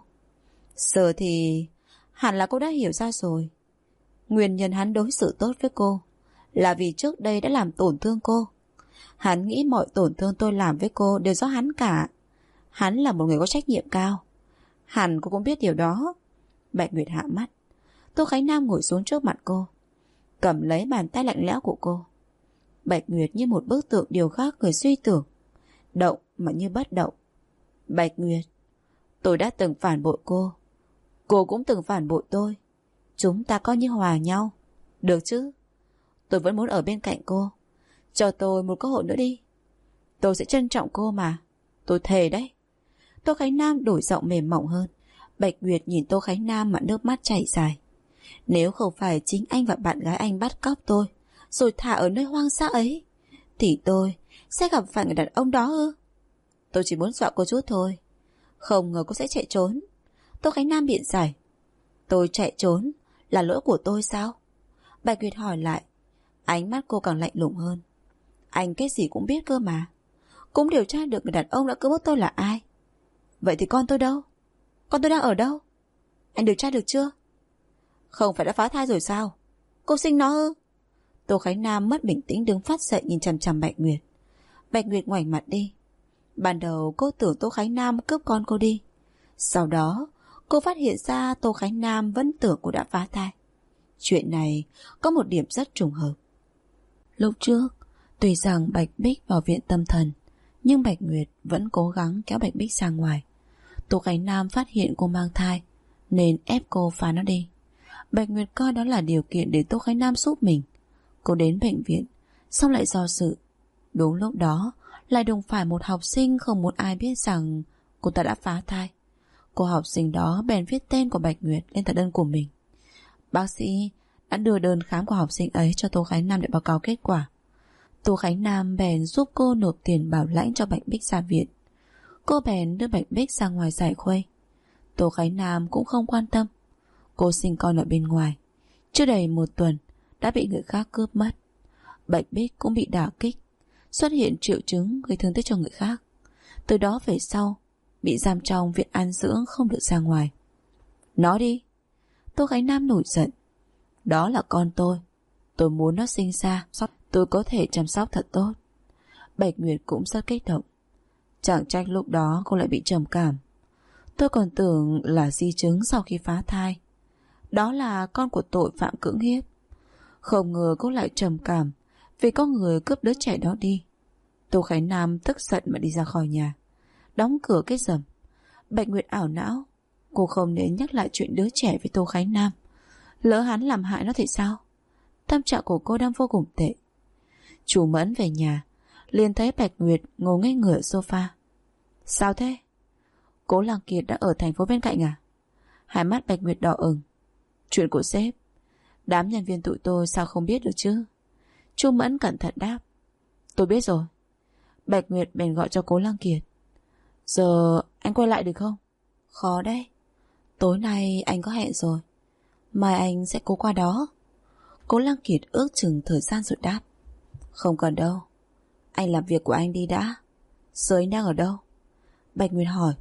Giờ thì hẳn là cô đã hiểu ra rồi. Nguyên nhân hắn đối xử tốt với cô là vì trước đây đã làm tổn thương cô. Hắn nghĩ mọi tổn thương tôi làm với cô đều do hắn cả. Hắn là một người có trách nhiệm cao. Hẳn cô cũng biết điều đó. Bạch Nguyệt hạ mắt. Tô Khánh Nam ngồi xuống trước mặt cô, cầm lấy bàn tay lạnh lẽo của cô. Bạch Nguyệt như một bức tượng điều khác người suy tưởng, động mà như bất động. Bạch Nguyệt, tôi đã từng phản bội cô cũng từng phản bội tôi. Chúng ta coi như hòa nhau, được chứ? Tôi vẫn muốn ở bên cạnh cô. Cho tôi một cơ hội nữa đi. Tôi sẽ trân trọng cô mà. Tôi thề đấy. Tô Khánh Nam đổi giọng mềm mỏng hơn. Bạch Nguyệt nhìn Tô Khánh Nam mà nước mắt chảy dài. Nếu không phải chính anh và bạn gái anh bắt cóc tôi rồi thả ở nơi hoang dã ấy, thì tôi sẽ gặp phải người đàn ông đó ư? Tôi chỉ muốn dọa cô chút thôi, không ngờ cô sẽ chạy trốn. Tô Khánh Nam biện giải. Tôi chạy trốn là lỗi của tôi sao? Bạch Nguyệt hỏi lại. Ánh mắt cô càng lạnh lùng hơn. Anh cái gì cũng biết cơ mà, cũng điều tra được người đàn ông đã cưỡng bức tôi là ai. Vậy thì con tôi đâu? Con tôi đang ở đâu? Anh điều tra được chưa? Không phải đã phá thai rồi sao? Cô sinh nó ư? Tô Khánh Nam mất bình tĩnh đứng phát dậy nhìn chằm chằm Bạch Nguyệt. Bạch Nguyệt ngoảnh mặt đi. Ban đầu cô tưởng Tô Khánh Nam cướp con cô đi. Sau đó cô phát hiện ra Tô Khánh Nam vẫn tưởng cô đã phá thai. Chuyện này có một điểm rất trùng hợp. Lúc trước, tuy rằng Bạch Bích vào viện tâm thần, nhưng Bạch Nguyệt vẫn cố gắng kéo Bạch Bích ra ngoài. Tô Khánh Nam phát hiện cô mang thai nên ép cô phá nó đi. Bạch Nguyệt coi đó là điều kiện để Tô Khánh Nam giúp mình. Cô đến bệnh viện, xong lại do sự. Đúng lúc đó lại đụng phải một học sinh không muốn ai biết rằng cô ta đã phá thai. Cô học sinh đó bèn viết tên của Bạch Nguyệt lên tờ đơn của mình. Bác sĩ đã đưa đơn khám của học sinh ấy cho Tô Khánh Nam để báo cáo kết quả. Tô Khánh Nam bèn giúp cô nộp tiền bảo lãnh cho Bạch Bích ra viện. Cô bèn đưa Bạch Bích ra ngoài giải khuây. Tô Khánh Nam cũng không quan tâm. Cô sinh con ở bên ngoài, chưa đầy 1 tuần đã bị người khác cướp mất. Bạch Bích cũng bị đả kích, xuất hiện triệu chứng gây thương tích cho người khác. Từ đó về sau bị giam trong viện an dưỡng, không được ra ngoài. Nói đi. Tô Khánh Nam nổi giận. Đó là con tôi muốn nó sinh ra, tôi có thể chăm sóc thật tốt. Bạch Nguyệt cũng rất kích động. Chẳng trách lúc đó cô lại bị trầm cảm. Tôi còn tưởng là di chứng sau khi phá thai. Đó là con của tội phạm cưỡng hiếp. Không ngờ cô lại trầm cảm vì có người cướp đứa trẻ đó đi. Tô Khánh Nam tức giận mà đi ra khỏi nhà, đóng cửa cái rầm. Bạch Nguyệt ảo não. Cô không nên nhắc lại chuyện đứa trẻ với Tô Khánh Nam. Lỡ hắn làm hại nó thì sao? Tâm trạng của cô đang vô cùng tệ. Chú Mẫn về nhà liền thấy Bạch Nguyệt ngồi ngay ngửa sofa. Sao thế? Cố Lăng Kiệt đã ở thành phố bên cạnh à? Hai mắt Bạch Nguyệt đỏ ửng. Chuyện của sếp, đám nhân viên tụi tôi sao không biết được chứ? Chú Mẫn cẩn thận đáp. Tôi biết rồi. Bạch Nguyệt bèn gọi cho Cố Lăng Kiệt. Giờ anh quay lại được không? Khó đấy. Tối nay anh có hẹn rồi, mai anh sẽ cố qua đó. Cố Lăng Kiệt ước chừng thời gian rồi đáp. Không cần đâu, anh làm việc của anh đi đã. Giờ anh đang ở đâu? Bạch Nguyệt hỏi.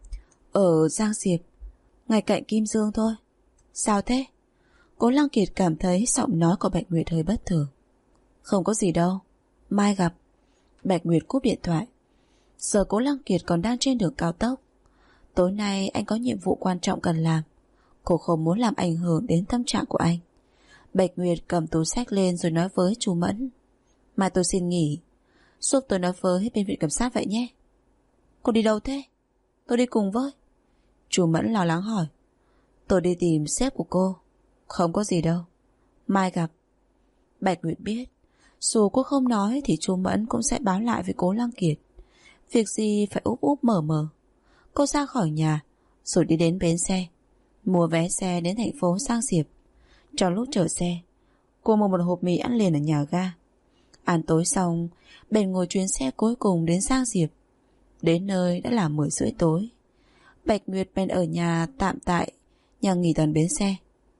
Ở Giang Diệp, ngay cạnh Kim Dương thôi. Sao thế? Cố Lăng Kiệt cảm thấy giọng nói của Bạch Nguyệt hơi bất thường. Không có gì đâu, mai gặp. Bạch Nguyệt cúp điện thoại. Giờ Cố Lăng Kiệt còn đang trên đường cao tốc. Tối nay anh có nhiệm vụ quan trọng cần làm. Cô không muốn làm ảnh hưởng đến tâm trạng của anh. Bạch Nguyệt cầm túi xách lên rồi nói với chú Mẫn. Mai tôi xin nghỉ, giúp tôi nói với bên viện kiểm sát vậy nhé. Cô đi đâu thế? Tôi đi cùng với. Chú Mẫn lo lắng hỏi. Tôi đi tìm sếp của cô. Không có gì đâu, mai gặp. Bạch Nguyệt biết dù cô không nói thì chú Mẫn cũng sẽ báo lại với Cố Lăng Kiệt. Việc gì phải úp úp mở mở. Cô ra khỏi nhà rồi đi đến bến xe, mua vé xe đến thành phố Giang Diệp. Trong lúc chờ xe, cô mua một hộp mì ăn liền ở nhà ga. Ăn tối xong bèn ngồi chuyến xe cuối cùng đến Giang Diệp. Đến nơi đã là 10:30 tối. Bạch Nguyệt bèn ở nhà tạm tại nhà nghỉ gần bến xe.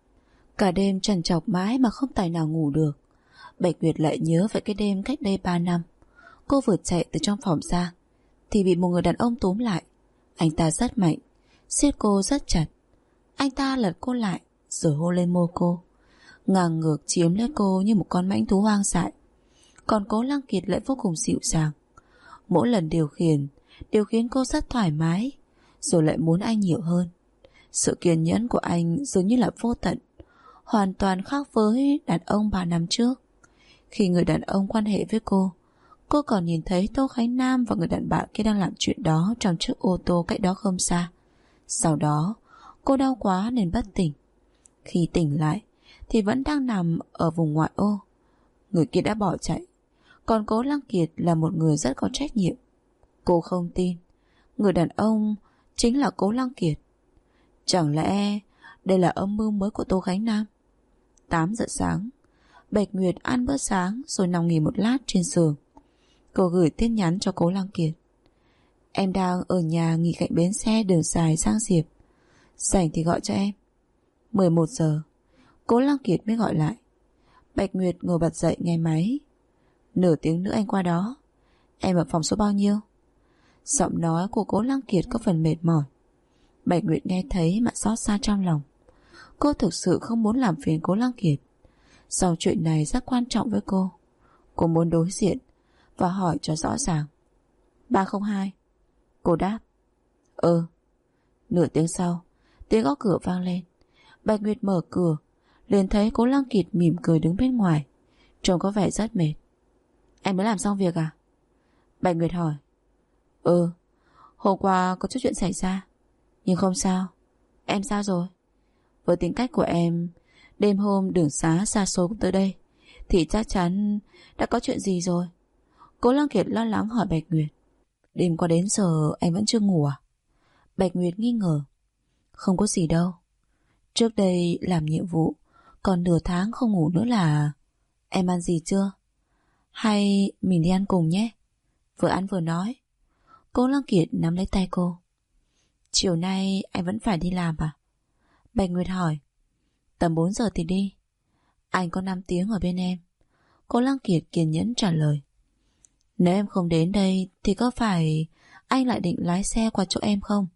Cả đêm trằn trọc mãi mà không tài nào ngủ được. Bạch Nguyệt lại nhớ về cái đêm cách đây 3 năm. Cô vừa chạy từ trong phòng ra thì bị một người đàn ông túm lại. Anh ta rất mạnh, siết cô rất chặt. Anh ta lật cô lại rồi hôn lên môi cô, ngang ngược chiếm lấy cô như một con mãnh thú hoang dại. Còn Cố Lăng Kiệt lại vô cùng dịu dàng. Mỗi lần điều khiến cô rất thoải mái, rồi lại muốn anh nhiều hơn. Sự kiên nhẫn của anh dường như là vô tận, hoàn toàn khác với đàn ông 3 năm trước. Khi người đàn ông quan hệ với cô còn nhìn thấy Tô Khánh Nam và người đàn bà kia đang làm chuyện đó trong chiếc ô tô cách đó không xa. Sau đó cô đau quá nên bất tỉnh. Khi tỉnh lại thì vẫn đang nằm ở vùng ngoại ô. Người kia đã bỏ chạy. Còn Cố Lăng Kiệt là một người rất có trách nhiệm. Cô không tin người đàn ông chính là Cố Lăng Kiệt. Chẳng lẽ đây là âm mưu mới của Tô Khánh Nam? 8 giờ sáng, Bạch Nguyệt ăn bữa sáng rồi nằm nghỉ một lát trên giường. Cô gửi tin nhắn cho Cố Lăng Kiệt. Em đang ở nhà nghỉ cạnh bến xe đường dài Giang Diệp. Rảnh thì gọi cho em. 11 giờ, Cố Lăng Kiệt mới gọi lại. Bạch Nguyệt ngồi bật dậy nghe máy. Nửa tiếng nữa anh qua đó. Em ở phòng số bao nhiêu? Giọng nói của Cố Lăng Kiệt có phần mệt mỏi. Bạch Nguyệt nghe thấy mà xót xa trong lòng. Cô thực sự không muốn làm phiền Cố Lăng Kiệt. Song chuyện này rất quan trọng với cô. Cô muốn đối diện và hỏi cho rõ ràng. 302. Cô đáp. Nửa tiếng sau, tiếng gõ cửa vang lên. Bạch Nguyệt mở cửa, liền thấy Cố Lăng Kiệt mỉm cười đứng bên ngoài, trông có vẻ rất mệt. Anh mới làm xong việc à? Bạch Nguyệt hỏi. Hôm qua có chút chuyện xảy ra, nhưng không sao. Em sao rồi? Với tính cách của em, đêm hôm đường xá xa xôi cũng tới đây, thì chắc chắn đã có chuyện gì rồi. Cố Lăng Kiệt lo lắng hỏi Bạch Nguyệt. Đêm qua đến giờ anh vẫn chưa ngủ à? Bạch Nguyệt nghi ngờ. Không có gì đâu. Trước đây làm nhiệm vụ, còn nửa tháng không ngủ nữa là... Em ăn gì chưa? Hay mình đi ăn cùng nhé? Vừa ăn vừa nói. Cố Lăng Kiệt nắm lấy tay cô. Chiều nay anh vẫn phải đi làm à? Bạch Nguyệt hỏi. Tầm 4 giờ thì đi. Anh có 5 tiếng ở bên em. Cố Lăng Kiệt kiên nhẫn trả lời. Nếu em không đến đây thì có phải anh lại định lái xe qua chỗ em không?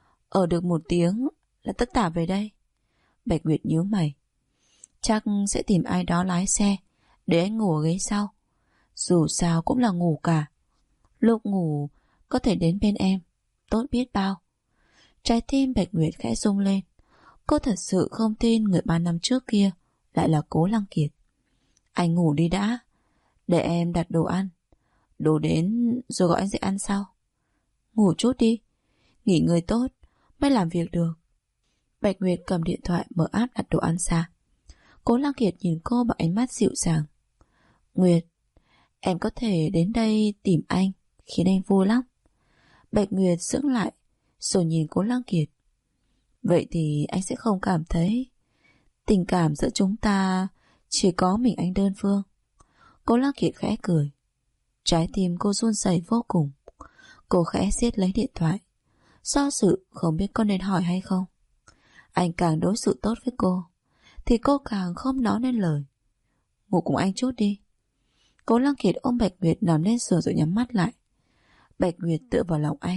Ở được 1 tiếng là tất tả về đây. Bạch Nguyệt nhíu mày. Chắc sẽ tìm ai đó lái xe để anh ngủ ở ghế sau. Dù sao cũng là ngủ cả. Lúc ngủ có thể đến bên em, tốt biết bao. Trái tim Bạch Nguyệt khẽ rung lên. Cô thật sự không tin người 3 năm trước kia lại là Cố Lăng Kiệt. Anh ngủ đi đã, để em đặt đồ ăn. Đồ đến rồi gọi anh dậy ăn sau. Ngủ chút đi, nghỉ ngơi tốt mới làm việc được. Bạch Nguyệt cầm điện thoại mở app đặt đồ ăn ra. Cố Lăng Kiệt nhìn cô bằng ánh mắt dịu dàng. Nguyệt, em có thể đến đây tìm anh, khiến anh vui lắm. Bạch Nguyệt sững lại rồi nhìn Cố Lăng Kiệt. Vậy thì anh sẽ không cảm thấy tình cảm giữa chúng ta chỉ có mình anh đơn phương. Cố Lăng Kiệt khẽ cười. Trái tim cô run rẩy vô cùng. Cô khẽ siết lấy điện thoại, do dự không biết có nên hỏi hay không. Anh càng đối xử tốt với cô thì cô càng không nói nên lời. Ngủ cùng anh chút đi. Cố Lăng Kiệt ôm Bạch Nguyệt nằm lên giường rồi nhắm mắt lại. Bạch Nguyệt tựa vào lòng anh,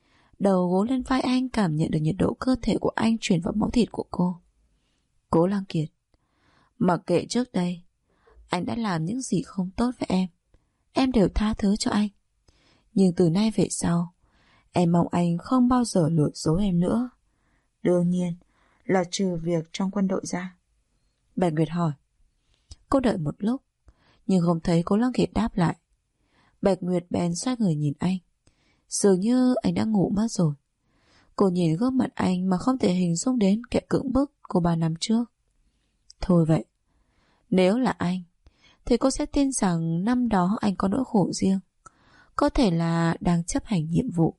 đầu gối lên vai anh, cảm nhận được nhiệt độ cơ thể của anh truyền vào máu thịt của cô. Cố Lăng Kiệt, mặc kệ trước đây anh đã làm những gì không tốt với em đều tha thứ cho anh. Nhưng từ nay về sau, em mong anh không bao giờ lừa dối em nữa. Đương nhiên là trừ việc trong quân đội ra. Bạch Nguyệt hỏi. Cô đợi một lúc nhưng không thấy Cố Lăng Kiệt đáp lại. Bạch Nguyệt bèn xoay người nhìn anh. Dường như anh đã ngủ mất rồi. Cô nhìn gương mặt anh mà không thể hình dung đến kẻ cưỡng bức của 3 năm trước. Thôi vậy, nếu là anh thì cô sẽ tin rằng năm đó anh có nỗi khổ riêng, có thể là đang chấp hành nhiệm vụ.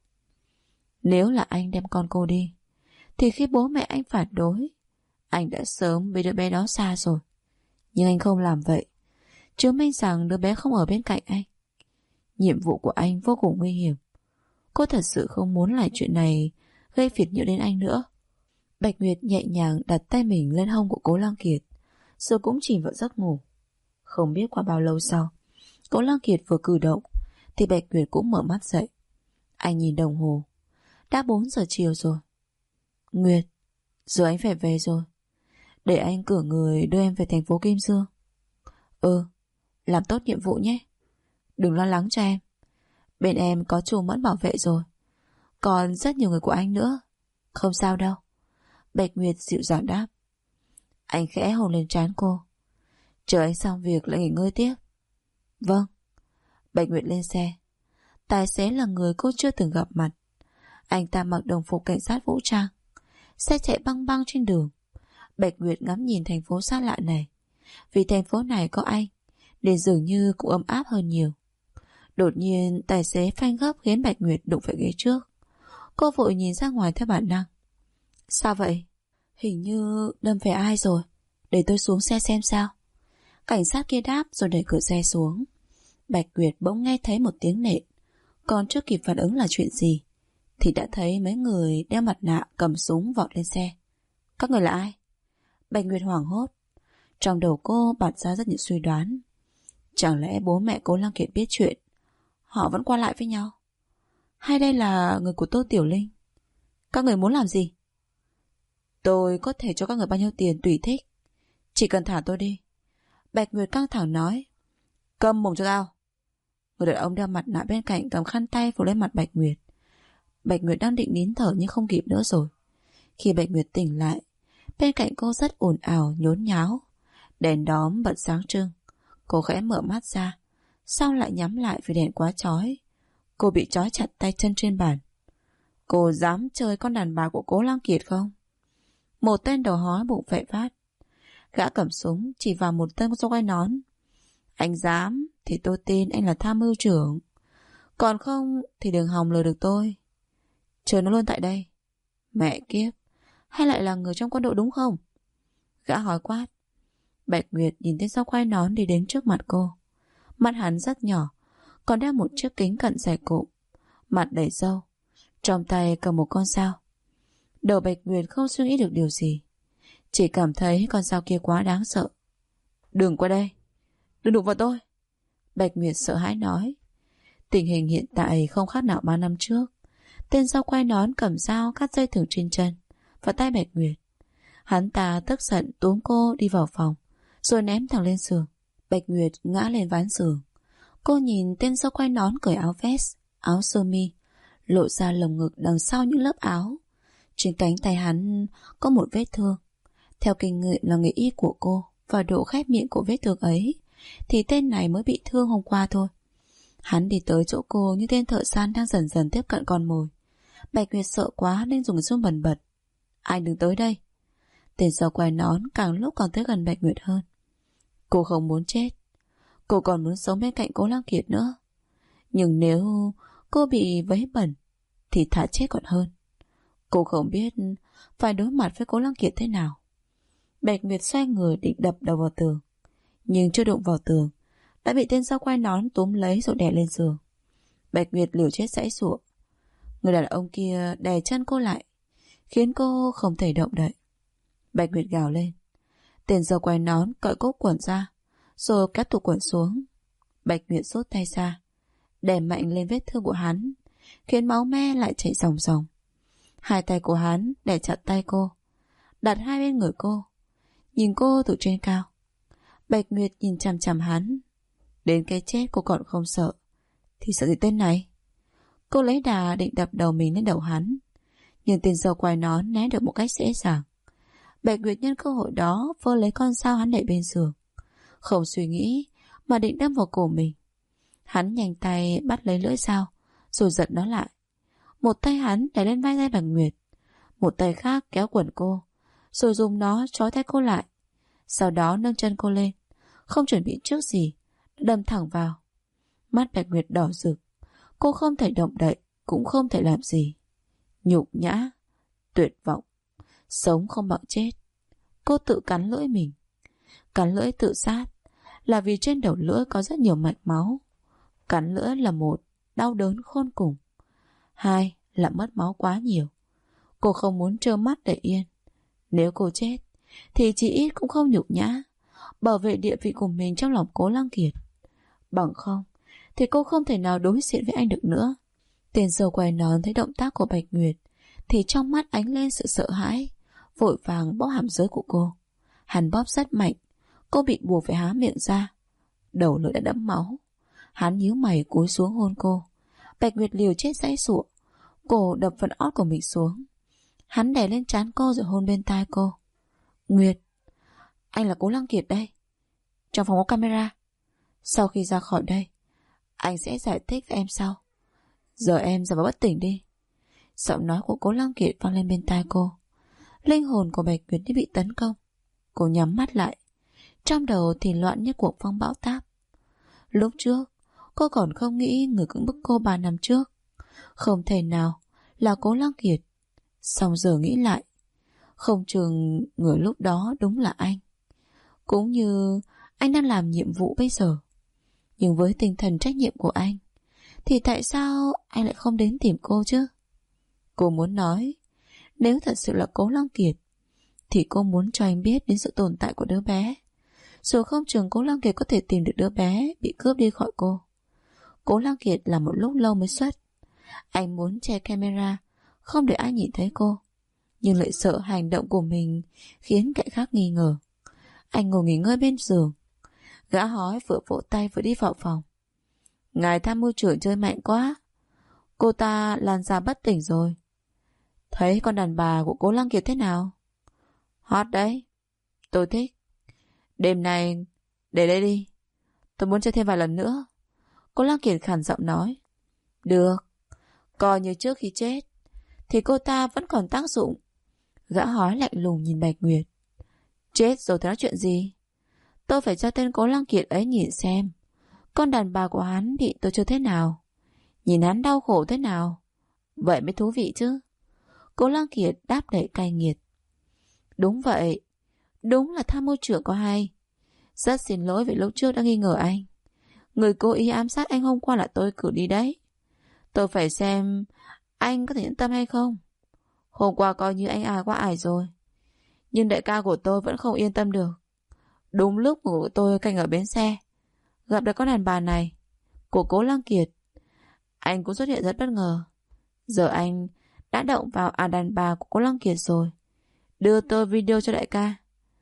Nếu là anh đem con cô đi thì khi bố mẹ anh phản đối, anh đã sớm bị đứa bé đó xa rồi. Nhưng anh không làm vậy, chứng minh rằng đứa bé không ở bên cạnh anh. Nhiệm vụ của anh vô cùng nguy hiểm. Cô thật sự không muốn lại chuyện này gây phiền nhiễu đến anh nữa. Bạch Nguyệt nhẹ nhàng đặt tay mình lên hông của Cố Lăng Kiệt, rồi cũng chìm vào giấc ngủ. Không biết qua bao lâu sau, Cố Lăng Kiệt vừa cử động thì Bạch Nguyệt cũng mở mắt dậy. Anh nhìn đồng hồ, đã 4 giờ chiều rồi. Nguyệt, giờ anh phải về rồi. Để anh cử người đưa em về thành phố Kim Dương. Làm tốt nhiệm vụ nhé. Đừng lo lắng cho em. Bên em có Chu Mẫn bảo vệ rồi, còn rất nhiều người của anh nữa. Không sao đâu. Bạch Nguyệt dịu dàng đáp. Anh khẽ hôn lên trán cô. Chờ anh xong việc lại nghỉ ngơi tiếp. Vâng. Bạch Nguyệt lên xe. Tài xế là người cô chưa từng gặp mặt. Anh ta mặc đồng phục cảnh sát vũ trang. Xe chạy băng băng trên đường. Bạch Nguyệt ngắm nhìn thành phố xa lạ này. Vì thành phố này có anh nên dường như cũng ấm áp hơn nhiều. Đột nhiên tài xế phanh gấp khiến Bạch Nguyệt đụng phải ghế trước. Cô vội nhìn ra ngoài theo bản năng. Sao vậy? Hình như đâm phải ai rồi. Để tôi xuống xe xem sao. Cảnh sát kia đáp rồi đẩy cửa xe xuống. Bạch Nguyệt bỗng nghe thấy một tiếng nện. Còn chưa kịp phản ứng là chuyện gì thì đã thấy mấy người đeo mặt nạ cầm súng vọt lên xe. Các người là ai? Bạch Nguyệt hoảng hốt. Trong đầu cô bật ra rất nhiều suy đoán. Chẳng lẽ bố mẹ Cố Lăng Kiệt biết chuyện, họ vẫn qua lại với nhau? Hay đây là người của Tô Tiểu Linh? Các người muốn làm gì? Tôi có thể cho các người bao nhiêu tiền tùy thích, chỉ cần thả tôi đi. Bạch Nguyệt căng thẳng nói. Câm mồm cho tao. Người đàn ông đeo mặt nạ bên cạnh cầm khăn tay phủ lên mặt Bạch Nguyệt. Bạch Nguyệt đang định nín thở nhưng không kịp nữa rồi. Khi Bạch Nguyệt tỉnh lại, bên cạnh cô rất ồn ào nhốn nháo. Đèn đóm bật sáng trưng. Cô khẽ mở mắt ra, sau lại nhắm lại vì đèn quá chói. Cô bị trói chặt tay chân trên bàn. Cô dám chơi con đàn bà của Cố Lăng Kiệt không? Một tên đầu hói bụng phệ phát. Gã cầm súng chỉ vào một tên sau quai nón. Anh dám thì tôi tin anh là tham mưu trưởng, còn không thì đừng hòng lừa được tôi. Chờ nó luôn tại đây. Mẹ kiếp, hay lại là người trong quân đội đúng không? Gã hỏi quát. Bạch Nguyệt nhìn tên sau quai nón đi đến trước mặt cô. Mặt hắn rất nhỏ, còn đeo một chiếc kính cận dày cộm, mặt đầy râu, trong tay cầm một con dao. Đầu Bạch Nguyệt không suy nghĩ được điều gì, chỉ cảm thấy con dao kia quá đáng sợ. Đừng qua đây, đừng đụng vào tôi. Bạch Nguyệt sợ hãi nói. Tình hình hiện tại không khác nào 3 năm trước. Tên sau quai nón cầm dao cắt dây thừng trên chân và tay Bạch Nguyệt. Hắn ta tức giận túm cô đi vào phòng, rồi ném thẳng lên giường. Bạch Nguyệt ngã lên ván giường. Cô nhìn tên sau quai nón cởi áo vest, áo sơ mi, lộ ra lồng ngực đằng sau những lớp áo. Trên cánh tay hắn có một vết thương. Theo kinh nghiệm là nghề y của cô và độ khép miệng của vết thương ấy, thì tên này mới bị thương hôm qua thôi. Hắn đi tới chỗ cô như tên thợ săn đang dần dần tiếp cận con mồi. Bạch Nguyệt sợ quá nên dùng run bần bật. Anh đừng tới đây. Tên sau quai nón càng lúc càng tới gần Bạch Nguyệt hơn. Cô không muốn chết, cô còn muốn sống bên cạnh Cố Lăng Kiệt nữa. Nhưng nếu cô bị vấy bẩn thì thà chết còn hơn. Cô không biết phải đối mặt với Cố Lăng Kiệt thế nào. Bạch Nguyệt xoay người định đập đầu vào tường, nhưng chưa đụng vào tường đã bị tên sau quai nón túm lấy rồi đè lên giường. Bạch Nguyệt liều chết giãy giụa. Người đàn ông kia đè chân cô lại, khiến cô không thể động đậy. Bạch Nguyệt gào lên. Tên sau quai nón cởi cúc quần ra, rồi kéo tủ quần xuống. Bạch Nguyệt rút tay ra, đè mạnh lên vết thương của hắn, khiến máu me lại chảy ròng ròng. Hai tay của hắn đè chặt tay cô, đặt hai bên người cô, nhìn cô từ trên cao. Bạch Nguyệt nhìn chằm chằm hắn. Đến cái chết cô còn không sợ thì sợ gì tên này? Cô lấy đà định đập đầu mình lên đầu hắn, nhưng tên sau quai nón né được một cách dễ dàng. Bạch Nguyệt nhân cơ hội đó vơ lấy con dao hắn để bên giường, không suy nghĩ mà định đâm vào cổ mình. Hắn nhanh tay bắt lấy lưỡi dao rồi giật nó lại. Một tay hắn đè lên vai Bạch Nguyệt, một tay khác kéo quần cô, rồi dùng nó trói tay cô lại. Sau đó nâng chân cô lên, không chuẩn bị trước gì, đâm thẳng vào. Mắt Bạch Nguyệt đỏ rực. Cô không thể động đậy, cũng không thể làm gì. Nhục nhã, tuyệt vọng, sống không bằng chết. Cô tự cắn lưỡi mình. Cắn lưỡi tự sát là vì trên đầu lưỡi có rất nhiều mạch máu. Cắn lưỡi là một, đau đớn khôn cùng. Hai là mất máu quá nhiều. Cô không muốn trơ mắt để yên. Nếu cô chết thì chỉ ít cũng không nhục nhã, bảo vệ địa vị của mình trong lòng Cố Lăng Kiệt. Bằng không thì cô không thể nào đối diện với anh được nữa. Tên dâu quai nón thấy động tác của Bạch Nguyệt thì trong mắt ánh lên sự sợ hãi, vội vàng bóp hàm dưới của cô. Hắn bóp rất mạnh, cô bị buộc phải há miệng ra. Đầu lưỡi đã đẫm máu. Hắn nhíu mày cúi xuống hôn cô. Bạch Nguyệt liều chết giãy giụa, cổ đập phần ót của mình xuống. Hắn đè lên trán cô rồi hôn bên tai cô. Nguyệt, anh là Cố Lăng Kiệt đây. Trong phòng có camera. Sau khi ra khỏi đây, anh sẽ giải thích với em sau. Giờ em giả vờ bất tỉnh đi. Giọng nói của Cố Lăng Kiệt vang lên bên tai cô. Linh hồn của Bạch Nguyệt đã bị tấn công. Cô nhắm mắt lại, trong đầu thì loạn như cuộc phong bão táp. Lúc trước cô còn không nghĩ người cưỡng bức cô 3 năm trước không thể nào là Cố Lăng Kiệt. Xong giờ nghĩ lại, Không chừng người lúc đó đúng là anh. Cũng như anh đang làm nhiệm vụ bây giờ. Nhưng với tinh thần trách nhiệm của anh, thì tại sao anh lại không đến tìm cô chứ? Cô muốn nói, nếu thật sự là Cố Lăng Kiệt, thì cô muốn cho anh biết đến sự tồn tại của đứa bé. Rồi không chừng Cố Lăng Kiệt có thể tìm được đứa bé bị cướp đi khỏi cô. Cố Lăng Kiệt là một lúc lâu mới xuất. Anh muốn che camera, không để ai nhìn thấy cô, nhưng lại sợ hành động của mình khiến kẻ khác nghi ngờ. Anh ngồi nghỉ ngơi bên giường. Gã hói vừa vỗ tay vừa đi vào phòng. Ngài tham mưu trưởng chơi mạnh quá. Cô ta làn da bất tỉnh rồi. Thấy con đàn bà của Cố Lăng Kiệt thế nào? Hot đấy. Tôi thích. Đêm nay để đây đi. Tôi muốn chơi thêm vài lần nữa. Cố Lăng Kiệt khàn giọng nói. Được. Coi như trước khi chết thì cô ta vẫn còn tác dụng. Gã hói lạnh lùng nhìn Bạch Nguyệt. Chết rồi thì nói chuyện gì? Tôi phải cho tên Cố Lăng Kiệt ấy nhìn xem con đàn bà của hắn bị tôi chơi thế nào, nhìn hắn đau khổ thế nào. Vậy mới thú vị chứ. Cố Lăng Kiệt đáp đầy cay nghiệt. Đúng vậy. Đúng là tham mưu trưởng có hay. Rất xin lỗi vì lúc trước đã nghi ngờ anh. Người cố ý ám sát anh hôm qua là tôi cử đi đấy. Tôi phải xem anh có thể yên tâm hay không. Hôm qua coi như anh quá ải rồi. Nhưng đại ca của tôi vẫn không yên tâm được. Đúng lúc của tôi canh ở bến xe, gặp được con đàn bà này của Cố Lăng Kiệt. Anh cũng xuất hiện rất bất ngờ. Giờ anh đã động vào đàn bà của Cố Lăng Kiệt rồi. Đưa tôi video cho đại ca.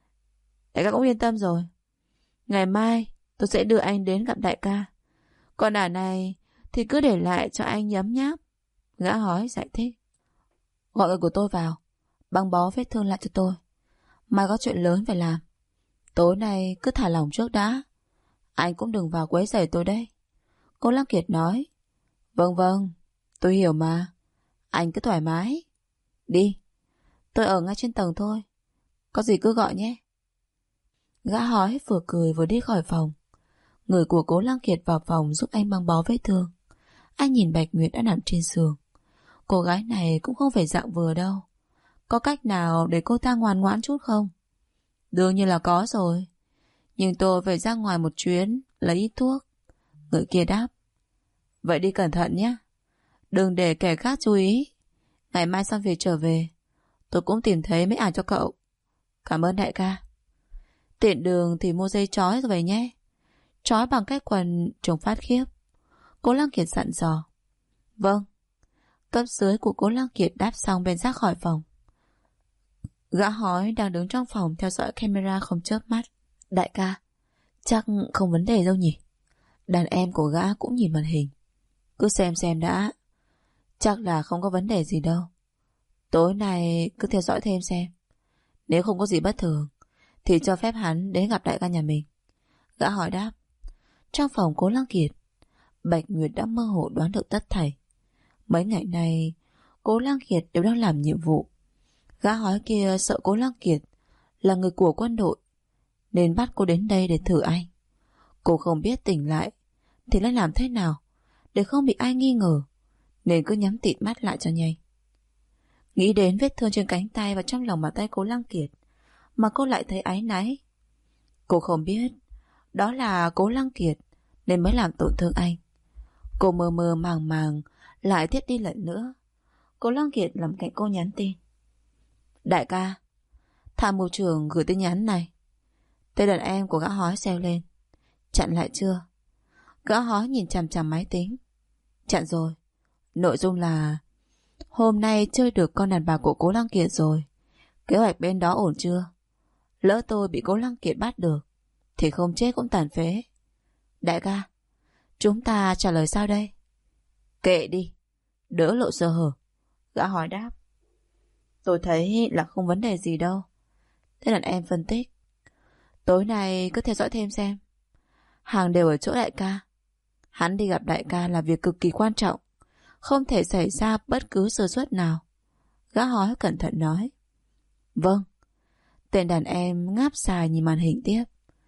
Đại ca cũng yên tâm rồi. Ngày mai tôi sẽ đưa anh đến gặp đại ca. Còn này thì cứ để lại cho anh nhấm nháp. Gã hói giải thích. Gọi người của tôi vào, băng bó vết thương lại cho tôi. Mai có chuyện lớn phải làm. Tối nay cứ thả lỏng trước đã. Anh cũng đừng vào quấy rầy tôi đấy. Cố Lăng Kiệt nói. Vâng vâng, tôi hiểu mà. Anh cứ thoải mái. Đi, tôi ở ngay trên tầng thôi. Có gì cứ gọi nhé. Gã hói vừa cười vừa đi khỏi phòng. Người của Cố Lăng Kiệt vào phòng giúp anh băng bó vết thương. Anh nhìn Bạch Nguyệt đã nằm trên giường. Cô gái này cũng không phải dạng vừa đâu. Có cách nào để cô ta ngoan ngoãn chút không? Đương nhiên là có rồi. Nhưng tôi phải ra ngoài một chuyến, lấy ít thuốc. Người kia đáp. Vậy đi cẩn thận nhé. Đừng để kẻ khác chú ý. Ngày mai xong việc trở về, tôi cũng tìm thấy mấy ảnh cho cậu. Cảm ơn đại ca. Tiện đường thì mua dây trói rồi về nhé. Trói bằng cái quần trông phát khiếp. Cố Lăng Kiệt dặn dò. Vâng. Cấp dưới của Cố Lăng Kiệt đáp xong bên ra khỏi phòng. Gã hói đang đứng trong phòng theo dõi camera không chớp mắt. Đại ca, chắc không vấn đề đâu nhỉ? Đàn em của gã cũng nhìn màn hình. Cứ xem đã. Chắc là không có vấn đề gì đâu. Tối nay cứ theo dõi thêm xem. Nếu không có gì bất thường thì cho phép hắn đến gặp đại ca nhà mình. Gã hỏi đáp. Trong phòng Cố Lăng Kiệt, Bạch Nguyệt đã mơ hồ đoán được tất thảy. Mấy ngày nay Cố Lăng Kiệt đều đang làm nhiệm vụ. Gã hói kia sợ Cố Lăng Kiệt là người của quân đội nên bắt cô đến đây để thử anh. Cô không biết tỉnh lại thì nên làm thế nào để không bị ai nghi ngờ, nên cứ nhắm tịt mắt lại cho nhanh. Nghĩ đến vết thương trên cánh tay và trong lòng bàn tay Cố Lăng Kiệt mà cô lại thấy áy náy. Cô không biết đó là Cố Lăng Kiệt nên mới làm tổn thương anh. Cô mơ mơ màng màng lại tiếp đi lần nữa. Cố Lăng Kiệt nằm cạnh cô nhắn tin. Đại ca, tham mưu trưởng gửi tin nhắn này. Tên đàn em của gã hói xeo lên. Chặn lại chưa? Gã hói nhìn chằm chằm máy tính. Chặn rồi. Nội dung là hôm nay chơi được con đàn bà của Cố Lăng Kiệt rồi. Kế hoạch bên đó ổn chưa? Lỡ tôi bị Cố Lăng Kiệt bắt được thì không chết cũng tàn phế. Đại ca, chúng ta trả lời sao đây? Kệ đi, đỡ lộ sơ hở. Gã hói đáp. Tôi thấy là không vấn đề gì đâu. Thế đàn em phân tích. Tối nay cứ theo dõi thêm xem. Hàng đều ở chỗ đại ca. Hắn đi gặp đại ca là việc cực kỳ quan trọng, không thể xảy ra bất cứ sơ suất nào. Gã hói cẩn thận nói. Vâng. Tên đàn em ngáp dài nhìn màn hình tiếp.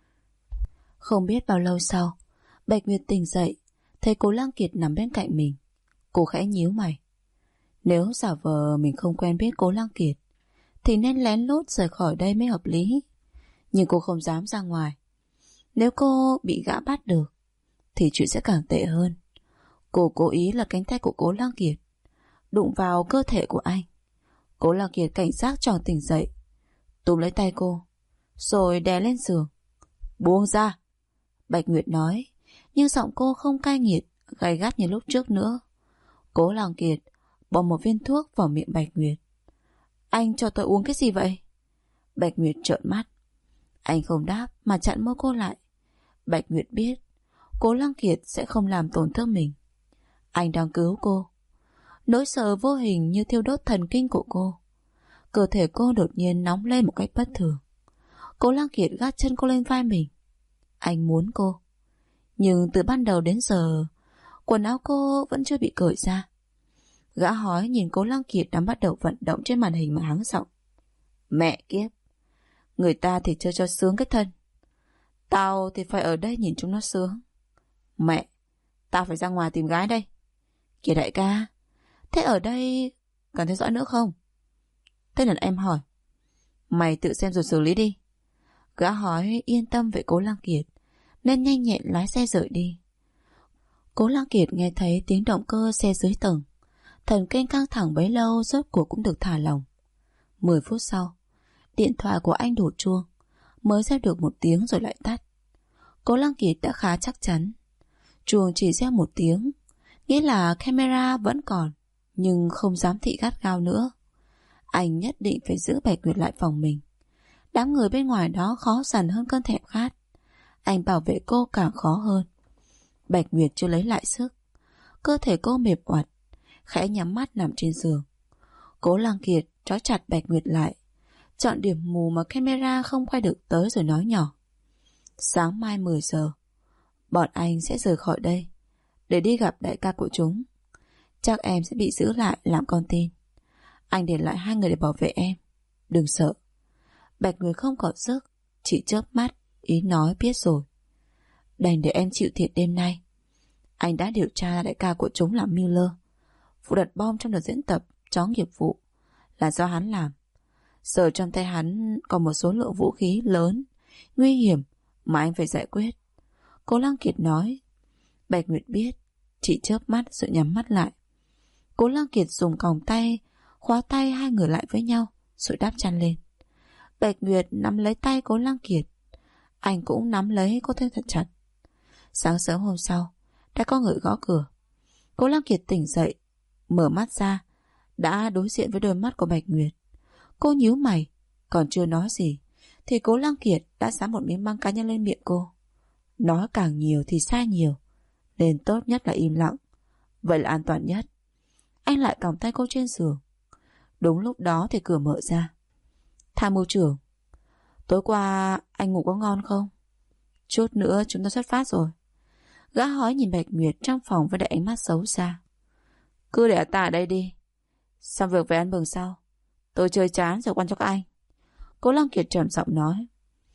Không biết bao lâu sau, Bạch Nguyệt tỉnh dậy, thấy Cố Lăng Kiệt nằm bên cạnh mình. Cô khẽ nhíu mày. Nếu giả vờ mình không quen biết Cố Lăng Kiệt thì nên lén lút rời khỏi đây mới hợp lý. Nhưng cô không dám ra ngoài. Nếu cô bị gã bắt được thì chuyện sẽ càng tệ hơn. Cô cố ý là cánh tay của Cố Lăng Kiệt đụng vào cơ thể của anh. Cố Lăng Kiệt cảnh giác tròn tỉnh dậy, túm lấy tay cô rồi đè lên giường. Buông ra, Bạch Nguyệt nói, nhưng giọng cô không cay nghiệt, gay gắt như lúc trước nữa. Cố Lăng Kiệt bỏ một viên thuốc vào miệng Bạch Nguyệt. Anh cho tôi uống cái gì vậy? Bạch Nguyệt trợn mắt. Anh không đáp mà chặn môi cô lại. Bạch Nguyệt biết Cố Lăng Kiệt sẽ không làm tổn thương mình. Anh đang cứu cô. Nỗi sợ vô hình như thiêu đốt thần kinh của cô. Cơ thể cô đột nhiên nóng lên một cách bất thường. Cố Lăng Kiệt gác chân cô lên vai mình. Anh muốn cô. Nhưng từ ban đầu đến giờ, quần áo cô vẫn chưa bị cởi ra. Gã hói nhìn Cố Lăng Kiệt đang bắt đầu vận động trên màn hình mà hắng giọng. Mẹ kiếp, người ta thì chơi cho sướng cái thân, tao thì phải ở đây nhìn chúng nó sướng. Mẹ, tao phải ra ngoài tìm gái đây. Kìa đại ca, thế ở đây cần theo dõi nữa không? Thế là em hỏi. Mày tự xem rồi xử lý đi. Gã hói yên tâm về Cố Lăng Kiệt nên nhanh nhẹn lái xe rời đi. Cố Lăng Kiệt nghe thấy tiếng động cơ xe dưới tầng. Thần kinh căng thẳng bấy lâu rốt cuộc cũng được thả lỏng. 10 phút sau, điện thoại của anh đổ chuông, mới reo được một tiếng rồi lại tắt. Cố Lăng Kiệt đã khá chắc chắn. Chuông chỉ reo một tiếng, nghĩa là camera vẫn còn, nhưng không dám thị gắt gao nữa. Anh nhất định phải giữ Bạch Nguyệt lại phòng mình. Đám người bên ngoài đó khó dằn hơn cơn thèm khát. Anh bảo vệ cô càng khó hơn. Bạch Nguyệt chưa lấy lại sức. Cơ thể cô mệt oặt, khẽ nhắm mắt nằm trên giường. Cố Lăng Kiệt trói chặt Bạch Nguyệt lại, chọn điểm mù mà camera không quay được tới rồi nói nhỏ. Sáng mai 10 giờ, bọn anh sẽ rời khỏi đây để đi gặp đại ca của chúng. Chắc em sẽ bị giữ lại làm con tin. Anh để lại 2 người để bảo vệ em. Đừng sợ. Bạch Nguyệt không có sức, chỉ chớp mắt, ý nói biết rồi. Đành để em chịu thiệt đêm nay. Anh đã điều tra đại ca của chúng là Miller. Vụ đặt bom trong đợt diễn tập chó nghiệp vụ là do hắn làm. Giờ trong tay hắn còn một số lượng vũ khí lớn, nguy hiểm mà anh phải giải quyết. Cố Lăng Kiệt nói. Bạch Nguyệt biết, chỉ chớp mắt rồi nhắm mắt lại. Cố Lăng Kiệt dùng còng tay khóa tay 2 người lại với nhau rồi đáp chăn lên. Bạch Nguyệt nắm lấy tay Cố Lăng Kiệt. Anh cũng nắm lấy cô thêm thật chặt. Sáng sớm hôm sau, đã có người gõ cửa. Cố Lăng Kiệt tỉnh dậy, mở mắt ra, đã đối diện với đôi mắt của Bạch Nguyệt. Cô nhíu mày, còn chưa nói gì thì Cố Lăng Kiệt đã xám một miếng băng cá nhân lên miệng cô. Nói càng nhiều thì sai nhiều, nên tốt nhất là im lặng. Vậy là an toàn nhất. Anh lại còng tay cô trên giường. Đúng lúc đó thì cửa mở ra. Tham mưu trưởng, tối qua anh ngủ có ngon không? Chút nữa chúng ta xuất phát rồi. Gã hói nhìn Bạch Nguyệt trong phòng với đại ánh mắt xấu xa. Cứ để ta ở đây đi, xong việc về ăn mừng sau. Tôi chơi chán rồi quan cho các anh. Cố Lăng Kiệt trầm giọng nói.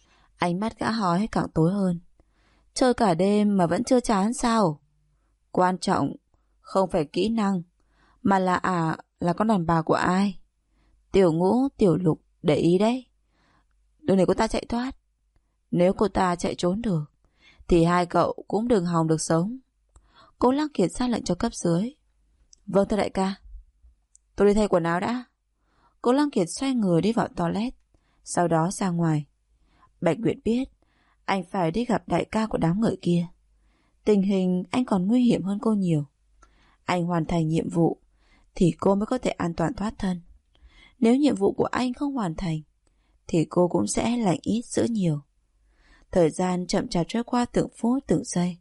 Ánh mắt gã hói càng tối hơn. Chơi cả đêm mà vẫn chưa chán sao? Quan trọng không phải kỹ năng, mà là con đàn bà của ai. Tiểu Ngũ, Tiểu Lục để ý đấy. Đừng để cô ta chạy thoát. Nếu cô ta chạy trốn được thì 2 cậu cũng đừng hòng được sống. Cố Lăng Kiệt ra lệnh cho cấp dưới. Vâng thưa đại ca. Tôi đi thay quần áo đã. Cố Lăng Kiệt xoay người đi vào toilet, sau đó ra ngoài. Bạch Nguyệt biết anh phải đi gặp đại ca của đám người kia. Tình hình anh còn nguy hiểm hơn cô nhiều. Anh hoàn thành nhiệm vụ thì cô mới có thể an toàn thoát thân. Nếu nhiệm vụ của anh không hoàn thành thì cô cũng sẽ lành ít dữ nhiều. Thời gian chậm chạp trôi qua từng phút từng giây.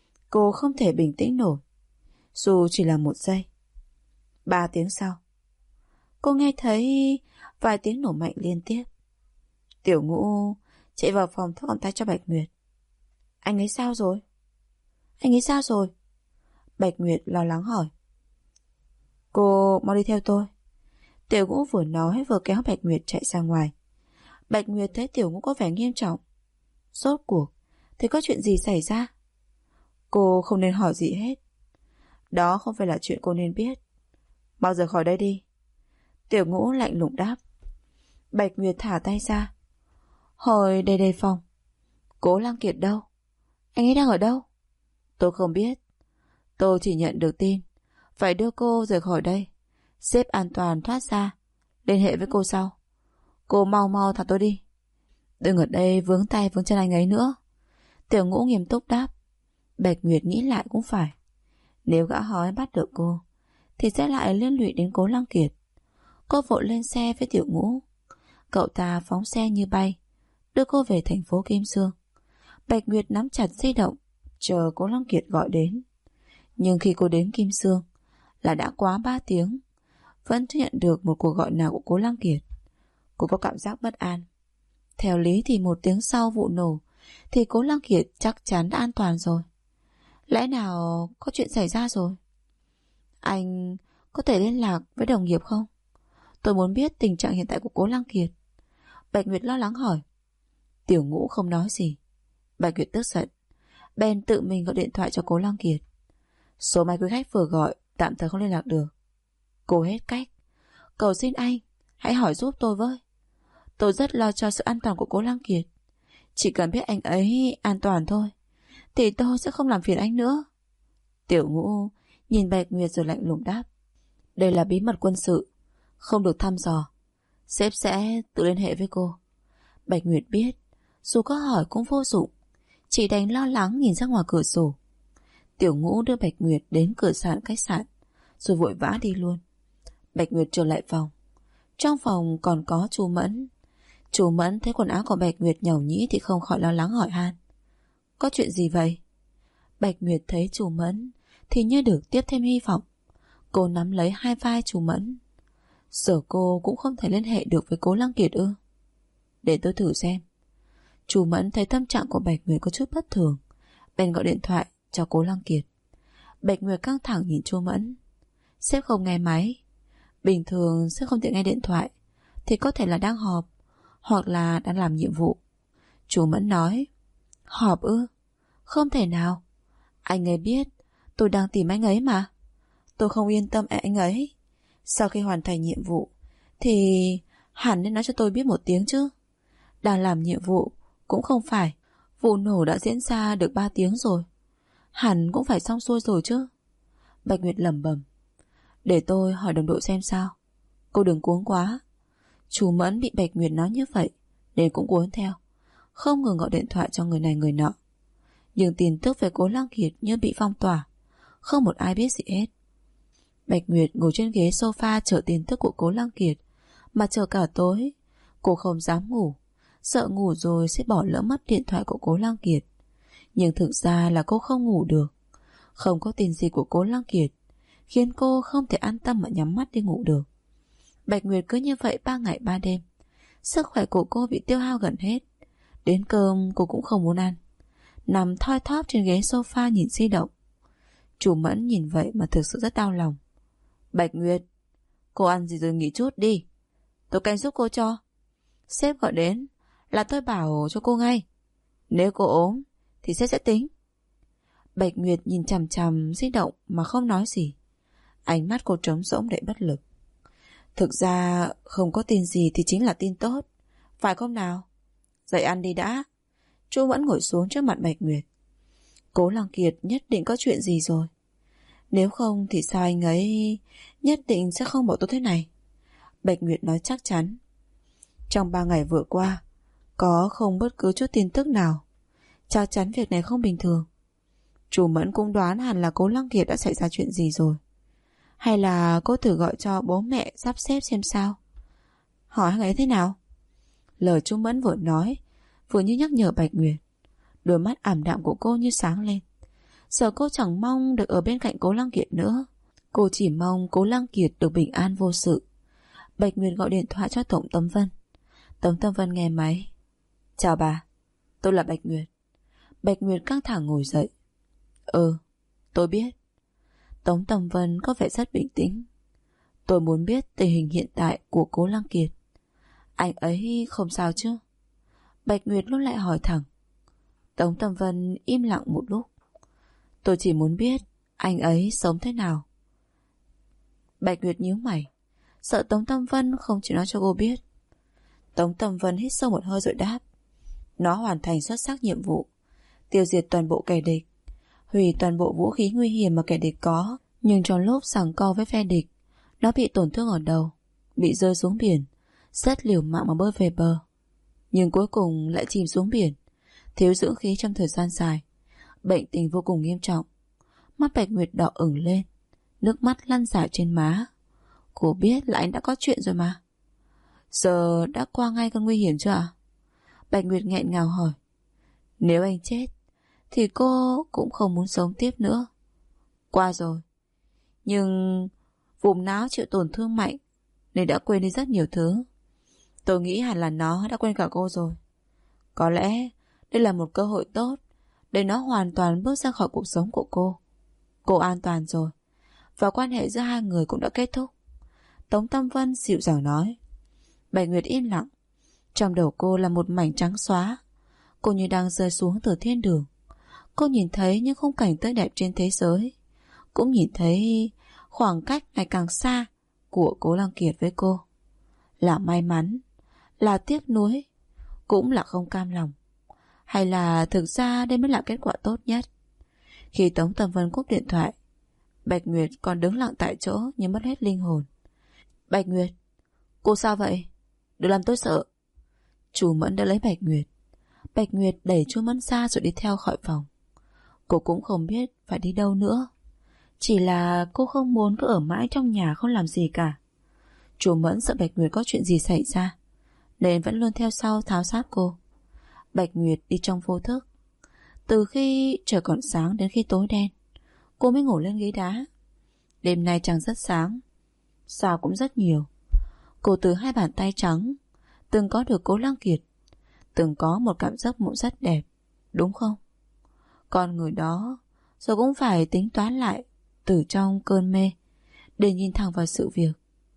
Cô không thể bình tĩnh nổi, dù chỉ là 1 giây. 3 tiếng sau, cô nghe thấy vài tiếng nổ mạnh liên tiếp. Tiểu Ngũ chạy vào phòng thắt còng tay cho Bạch Nguyệt. Anh ấy sao rồi? Anh ấy sao rồi? Bạch Nguyệt lo lắng hỏi. Cô mau đi theo tôi. Tiểu Ngũ vừa nói vừa kéo Bạch Nguyệt chạy ra ngoài. Bạch Nguyệt thấy Tiểu Ngũ có vẻ nghiêm trọng. Rốt cuộc thì có chuyện gì xảy ra? Cô không nên hỏi gì hết. Đó không phải là chuyện cô nên biết. Mau rời khỏi đây đi. Tiểu Ngũ lạnh lùng đáp. Bạch Nguyệt thả tay ra, hỏi đầy đề phòng. Cố Lăng Kiệt đâu? Anh ấy đang ở đâu? Tôi không biết. Tôi chỉ nhận được tin phải đưa cô rời khỏi đây, xếp an toàn thoát ra, liên hệ với cô sau. Cô mau mau thả tôi đi, đừng ở đây vướng tay vướng chân anh ấy nữa. Tiểu Ngũ nghiêm túc đáp. Bạch Nguyệt nghĩ lại cũng phải, nếu gã hói bắt được cô thì sẽ lại liên lụy đến Cố Lăng Kiệt. Cô vội lên xe với Tiểu Ngũ. Cậu ta phóng xe như bay, đưa cô về thành phố Kim Sương. Bạch Nguyệt nắm chặt di động, chờ Cố Lăng Kiệt gọi đến. Nhưng khi cô đến Kim Sương là đã quá 3 tiếng, vẫn chưa nhận được một cuộc gọi nào của Cố Lăng Kiệt. Cô có cảm giác bất an. Theo lý thì 1 tiếng sau vụ nổ thì Cố Lăng Kiệt chắc chắn đã an toàn rồi. Lẽ nào có chuyện xảy ra rồi? Anh có thể liên lạc với đồng nghiệp không? Tôi muốn biết tình trạng hiện tại của Cố Lăng Kiệt. Bạch Nguyệt lo lắng hỏi. Tiểu Ngũ không nói gì. Bạch Nguyệt tức giận, bèn tự mình gọi điện thoại cho Cố Lăng Kiệt. Số máy quý khách vừa gọi tạm thời không liên lạc được. Cô hết cách. Cầu xin anh hãy hỏi giúp tôi với. Tôi rất lo cho sự an toàn của Cố Lăng Kiệt. Chỉ cần biết anh ấy an toàn thôi thì tôi sẽ không làm phiền anh nữa. Tiểu Ngũ nhìn Bạch Nguyệt rồi lạnh lùng đáp. Đây là bí mật quân sự, không được thăm dò. Sếp sẽ tự liên hệ với cô. Bạch Nguyệt biết dù có hỏi cũng vô dụng, chỉ đành lo lắng nhìn ra ngoài cửa sổ. Tiểu Ngũ đưa Bạch Nguyệt đến cửa sạn khách sạn rồi vội vã đi luôn. Bạch Nguyệt trở lại phòng. Trong phòng còn có chú Mẫn. Chú Mẫn thấy quần áo của Bạch Nguyệt nhàu nhĩ thì không khỏi lo lắng hỏi han. Có chuyện gì vậy? Bạch Nguyệt thấy chú Mẫn thì như được tiếp thêm hy vọng. Cô nắm lấy hai vai chú Mẫn. Giờ cô cũng không thể liên hệ được với Cố Lăng Kiệt ư? Để tôi thử xem. Chú Mẫn thấy tâm trạng của Bạch Nguyệt có chút bất thường, bèn gọi điện thoại cho Cố Lăng Kiệt. Bạch Nguyệt căng thẳng nhìn chú Mẫn. Sếp không nghe máy. Bình thường sếp không tiện nghe điện thoại thì có thể là đang họp hoặc là đang làm nhiệm vụ. Chú Mẫn nói. Họp ư? Không thể nào. Anh ấy biết tôi đang tìm anh ấy mà. Tôi không yên tâm anh ấy. Sau khi hoàn thành nhiệm vụ thì hẳn nên nói cho tôi biết một tiếng chứ. Đang làm nhiệm vụ cũng không phải. Vụ nổ đã diễn ra được 3 tiếng rồi, hẳn cũng phải xong xuôi rồi chứ. Bạch Nguyệt lẩm bẩm. Để tôi hỏi đồng đội xem sao. Cô đừng cuống quá. Chú Mẫn bị Bạch Nguyệt nói như vậy nên cũng cuốn theo, không ngừng gọi điện thoại cho người này người nọ. Nhưng tin tức về Cố Lăng Kiệt như bị phong tỏa, không một ai biết gì hết. Bạch Nguyệt ngồi trên ghế sofa chờ tin tức của Cố Lăng Kiệt mà chờ cả tối. Cô không dám ngủ, sợ ngủ rồi sẽ bỏ lỡ mất điện thoại của Cố Lăng Kiệt. Nhưng thực ra là cô không ngủ được. Không có tin gì của Cố Lăng Kiệt khiến cô không thể an tâm mà nhắm mắt đi ngủ được. Bạch Nguyệt cứ như vậy 3 ngày 3 đêm. Sức khỏe của cô bị tiêu hao gần hết. Đến cơm cô cũng không muốn ăn, nằm thoi thóp trên ghế sofa nhìn di động. Chú Mẫn nhìn vậy mà thực sự rất đau lòng. Bạch Nguyệt, cô ăn gì rồi nghỉ chút đi, tôi canh giúp cô cho. Sếp gọi đến là tôi bảo cho cô ngay. Nếu cô ốm thì sếp sẽ tính. Bạch Nguyệt nhìn chằm chằm di động mà không nói gì. Ánh mắt cô trống rỗng đầy bất lực. Thực ra không có tin gì thì chính là tin tốt, phải không nào? Dậy ăn đi đã. Chú Mẫn ngồi xuống trước mặt Bạch Nguyệt. Cố Lăng Kiệt nhất định có chuyện gì rồi. Nếu không thì sao anh ấy nhất định sẽ không bỏ tôi thế này. Bạch Nguyệt nói chắc chắn. Trong 3 ngày vừa qua có không bất cứ chút tin tức nào. Chắc chắn việc này không bình thường. Chú Mẫn cũng đoán hẳn là Cố Lăng Kiệt đã xảy ra chuyện gì rồi. Hay là cô thử gọi cho bố mẹ sắp xếp xem sao. Hỏi anh ấy thế nào? Lời chú Mẫn vừa nói vừa như nhắc nhở Bạch Nguyệt. Đôi mắt ảm đạm của cô như sáng lên. Giờ cô chẳng mong được ở bên cạnh Cố Lăng Kiệt nữa. Cô chỉ mong Cố Lăng Kiệt được bình an vô sự. Bạch Nguyệt gọi điện thoại cho Tống Tâm Vân. Tống Tâm Vân nghe máy. Chào bà, tôi là Bạch Nguyệt. Bạch Nguyệt căng thẳng ngồi dậy. Tôi biết. Tống Tâm Vân có vẻ rất bình tĩnh. Tôi muốn biết tình hình hiện tại của Cố Lăng Kiệt. Anh ấy không sao chứ? Bạch Nguyệt lúc lại hỏi thẳng. Tống Tâm Vân im lặng một lúc. Tôi chỉ muốn biết anh ấy sống thế nào. Bạch Nguyệt nhíu mày, sợ Tống Tâm Vân không chịu nói cho cô biết. Tống Tâm Vân hít sâu một hơi rồi đáp. Nó hoàn thành xuất sắc nhiệm vụ, tiêu diệt toàn bộ kẻ địch, hủy toàn bộ vũ khí nguy hiểm mà kẻ địch có. Nhưng trong lúc giằng co với phe địch, nó bị tổn thương ở đầu, bị rơi xuống biển, rất liều mạng mà bơi về bờ. Nhưng cuối cùng lại chìm xuống biển, thiếu dưỡng khí trong thời gian dài, bệnh tình vô cùng nghiêm trọng. Mắt Bạch Nguyệt đỏ ửng lên, nước mắt lăn rải trên má. Cô biết là anh đã có chuyện rồi mà. Giờ đã qua ngay cơn nguy hiểm chưa ạ? Bạch Nguyệt nghẹn ngào hỏi. Nếu anh chết thì cô cũng không muốn sống tiếp nữa. Qua rồi. Nhưng vùng não chịu tổn thương mạnh nên đã quên đi rất nhiều thứ. Tôi nghĩ hẳn là nó đã quên cả cô rồi. Có lẽ đây là một cơ hội tốt để nó hoàn toàn bước ra khỏi cuộc sống của cô. Cô an toàn rồi, và quan hệ giữa hai người cũng đã kết thúc. Tống Tâm Vân dịu dàng nói. Bạch Nguyệt im lặng. Trong đầu cô là một mảnh trắng xóa. Cô như đang rơi xuống từ thiên đường. Cô nhìn thấy những khung cảnh tươi đẹp trên thế giới, cũng nhìn thấy khoảng cách ngày càng xa của Cố Lăng Kiệt với cô. Là may mắn, là tiếc nuối, cũng là không cam lòng, hay là thực ra đây mới là kết quả tốt nhất? Khi Tống Tâm Vân cúp điện thoại, Bạch Nguyệt còn đứng lặng tại chỗ như mất hết linh hồn. Bạch Nguyệt, cô sao vậy? Đừng làm tôi sợ. Chu Mẫn đã lấy Bạch Nguyệt. Bạch Nguyệt đẩy Chu Mẫn ra rồi đi theo khỏi phòng. Cô cũng không biết phải đi đâu nữa. Chỉ là cô không muốn cứ ở mãi trong nhà không làm gì cả. Chu Mẫn sợ Bạch Nguyệt có chuyện gì xảy ra nên vẫn luôn theo sau tháo sát cô. Bạch Nguyệt đi trong vô thức. Từ khi trời còn sáng đến khi tối đen, cô mới ngủ lên ghế đá. Đêm nay trăng rất sáng, sao cũng rất nhiều. Cô từ hai bàn tay trắng từng có được Cố Lăng Kiệt, từng có một cảm giác mộng rất đẹp, đúng không? Con người đó rồi cũng phải tính toán lại từ trong cơn mê để nhìn thẳng vào sự việc.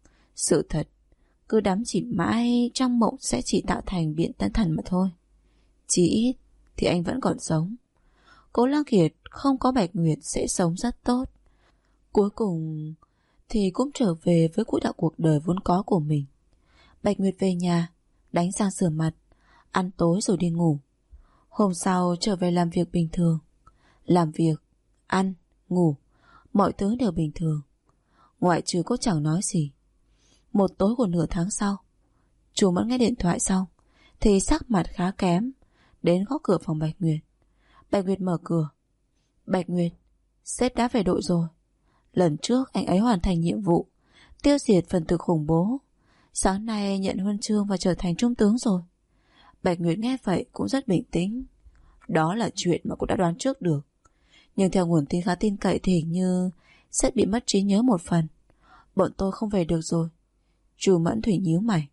Sự thật cứ đắm chìm mãi trong mộng sẽ chỉ tạo thành biện tân thần mà thôi. Chỉ ít thì anh vẫn còn sống. Cố Lăng Kiệt không có Bạch Nguyệt sẽ sống rất tốt. Cuối cùng thì cũng trở về với quỹ đạo cuộc đời vốn có của mình. Bạch Nguyệt về nhà, đánh răng rửa mặt, ăn tối rồi đi ngủ. Hôm sau trở về làm việc bình thường. Làm việc, ăn, ngủ, mọi thứ đều bình thường, ngoại trừ cô chẳng nói gì. Một tối của nửa tháng sau, Chu Mẫn nghe điện thoại xong thì sắc mặt khá kém, đến gõ cửa phòng Bạch Nguyệt. Bạch Nguyệt mở cửa. Bạch Nguyệt, sếp đã về đội rồi. Lần trước anh ấy hoàn thành nhiệm vụ tiêu diệt phần tử khủng bố, sáng nay nhận huân chương và trở thành trung tướng rồi. Bạch Nguyệt nghe vậy cũng rất bình tĩnh. Đó là chuyện mà cô đã đoán trước được. Nhưng theo nguồn tin khá tin cậy thì hình như sếp bị mất trí nhớ một phần. Bọn tôi không về được rồi. Chu Mẫn Thủy nhíu mày.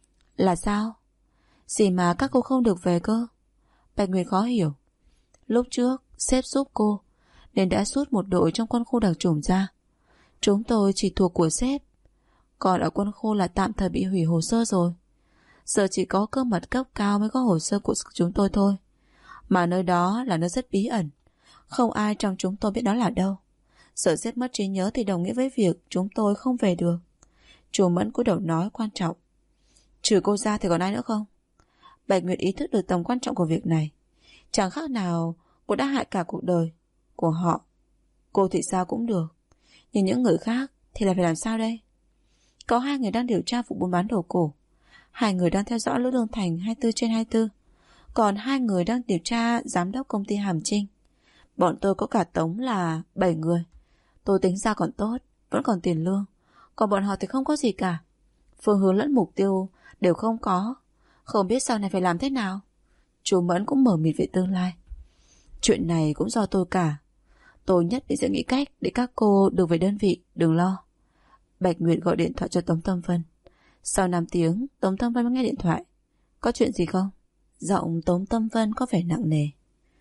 Là sao? Gì mà các cô không được về cơ? Bạch Nguyệt khó hiểu. Lúc trước sếp giúp cô nên đã rút một đội trong quân khu đặc chủng ra. Chúng tôi chỉ thuộc của sếp, còn ở quân khu là tạm thời bị hủy hồ sơ rồi. Giờ chỉ có cơ mật cấp cao mới có hồ sơ của chúng tôi thôi. Mà nơi đó là nơi rất bí ẩn, không ai trong chúng tôi biết đó là đâu. Sợ sếp mất trí nhớ thì đồng nghĩa với việc chúng tôi không về được. Chu Mẫn cúi đầu nói quan trọng. Trừ cô ra thì còn ai nữa không? Bạch Nguyệt ý thức được tầm quan trọng của việc này. Chẳng khác nào cô đã hại cả cuộc đời của họ. Cô thì sao cũng được, nhưng những người khác thì là phải làm sao đây? Có 2 người đang điều tra vụ buôn bán đồ cổ, 2 người đang theo dõi Lữ Lương Thành 24/24, còn 2 người đang điều tra giám đốc công ty Hàm Trinh. Bọn tôi có cả tổng là 7 người. Tôi tính ra còn tốt, vẫn còn tiền lương. Còn bọn họ thì không có gì cả. Phương hướng lẫn mục tiêu đều không có. Không biết sau này phải làm thế nào. Chú Mẫn cũng mờ mịt về tương lai. Chuyện này cũng do tôi cả. Tôi nhất định sẽ nghĩ cách để các cô được về đơn vị, đừng lo. Bạch Nguyệt gọi điện thoại cho Tống Tâm Vân. Sau 5 tiếng, Tống Tâm Vân mới nghe điện thoại. Có chuyện gì không? Giọng Tống Tâm Vân có vẻ nặng nề.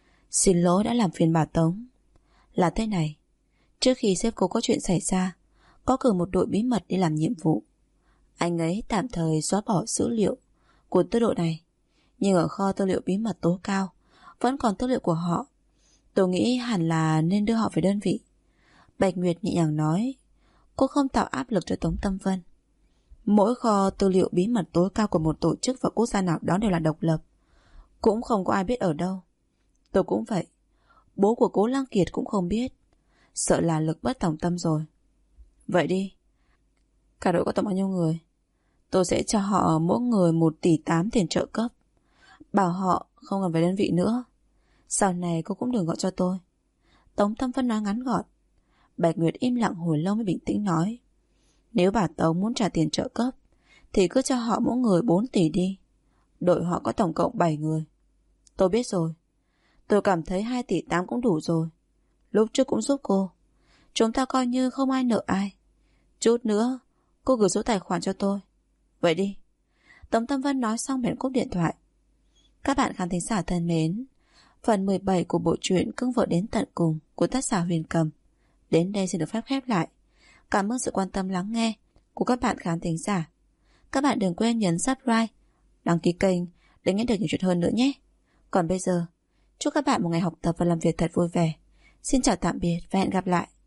Xin lỗi đã làm phiền bà Tống. Là thế này, trước khi sếp cô có chuyện xảy ra, có cử một đội bí mật đi làm nhiệm vụ. Anh ấy tạm thời xóa bỏ dữ liệu của tư đội này, nhưng ở kho tư liệu bí mật tố cao vẫn còn tư liệu của họ. Tôi nghĩ hẳn là nên đưa họ về đơn vị. Bạch Nguyệt nhẹ nhàng nói. Cô không tạo áp lực cho Tống Tâm Vân. Mỗi kho tư liệu bí mật tối cao của một tổ chức và quốc gia nào đó đều là độc lập, cũng không có ai biết ở đâu. Tôi cũng vậy. Bố của Cố Lăng Kiệt cũng không biết. Sợ là lực bất tòng tâm rồi. Vậy đi, cả đội có tổng bao nhiêu người? Tôi sẽ cho họ mỗi người 1,8 tỷ tiền trợ cấp. Bảo họ không cần về đơn vị nữa. Sau này cô cũng đừng gọi cho tôi. Tống Tâm Vân nói ngắn gọn. Bạch Nguyệt im lặng hồi lâu mới bình tĩnh nói. Nếu bà Tống muốn trả tiền trợ cấp thì cứ cho họ mỗi người 4 tỷ đi. Đội họ có tổng cộng 7 người. Tôi biết rồi. Tôi cảm thấy 2,8 tỷ cũng đủ rồi. Lúc trước cũng giúp cô. Chúng ta coi như không ai nợ ai. Chút nữa cô gửi số tài khoản cho tôi. Vậy đi. Tống Tâm Vân nói xong bèn cúp điện thoại. Các bạn khán thính giả thân mến, phần 17 của bộ truyện Cưng Vợ Đến Tận Cùng của tác giả Huyền Cầm đến đây xin được phép khép lại. Cảm ơn sự quan tâm lắng nghe của các bạn khán thính giả. Các bạn đừng quên nhấn subscribe, đăng ký kênh để nghe được nhiều chuyện hơn nữa nhé. Còn bây giờ, chúc các bạn một ngày học tập và làm việc thật vui vẻ. Xin chào tạm biệt và hẹn gặp lại.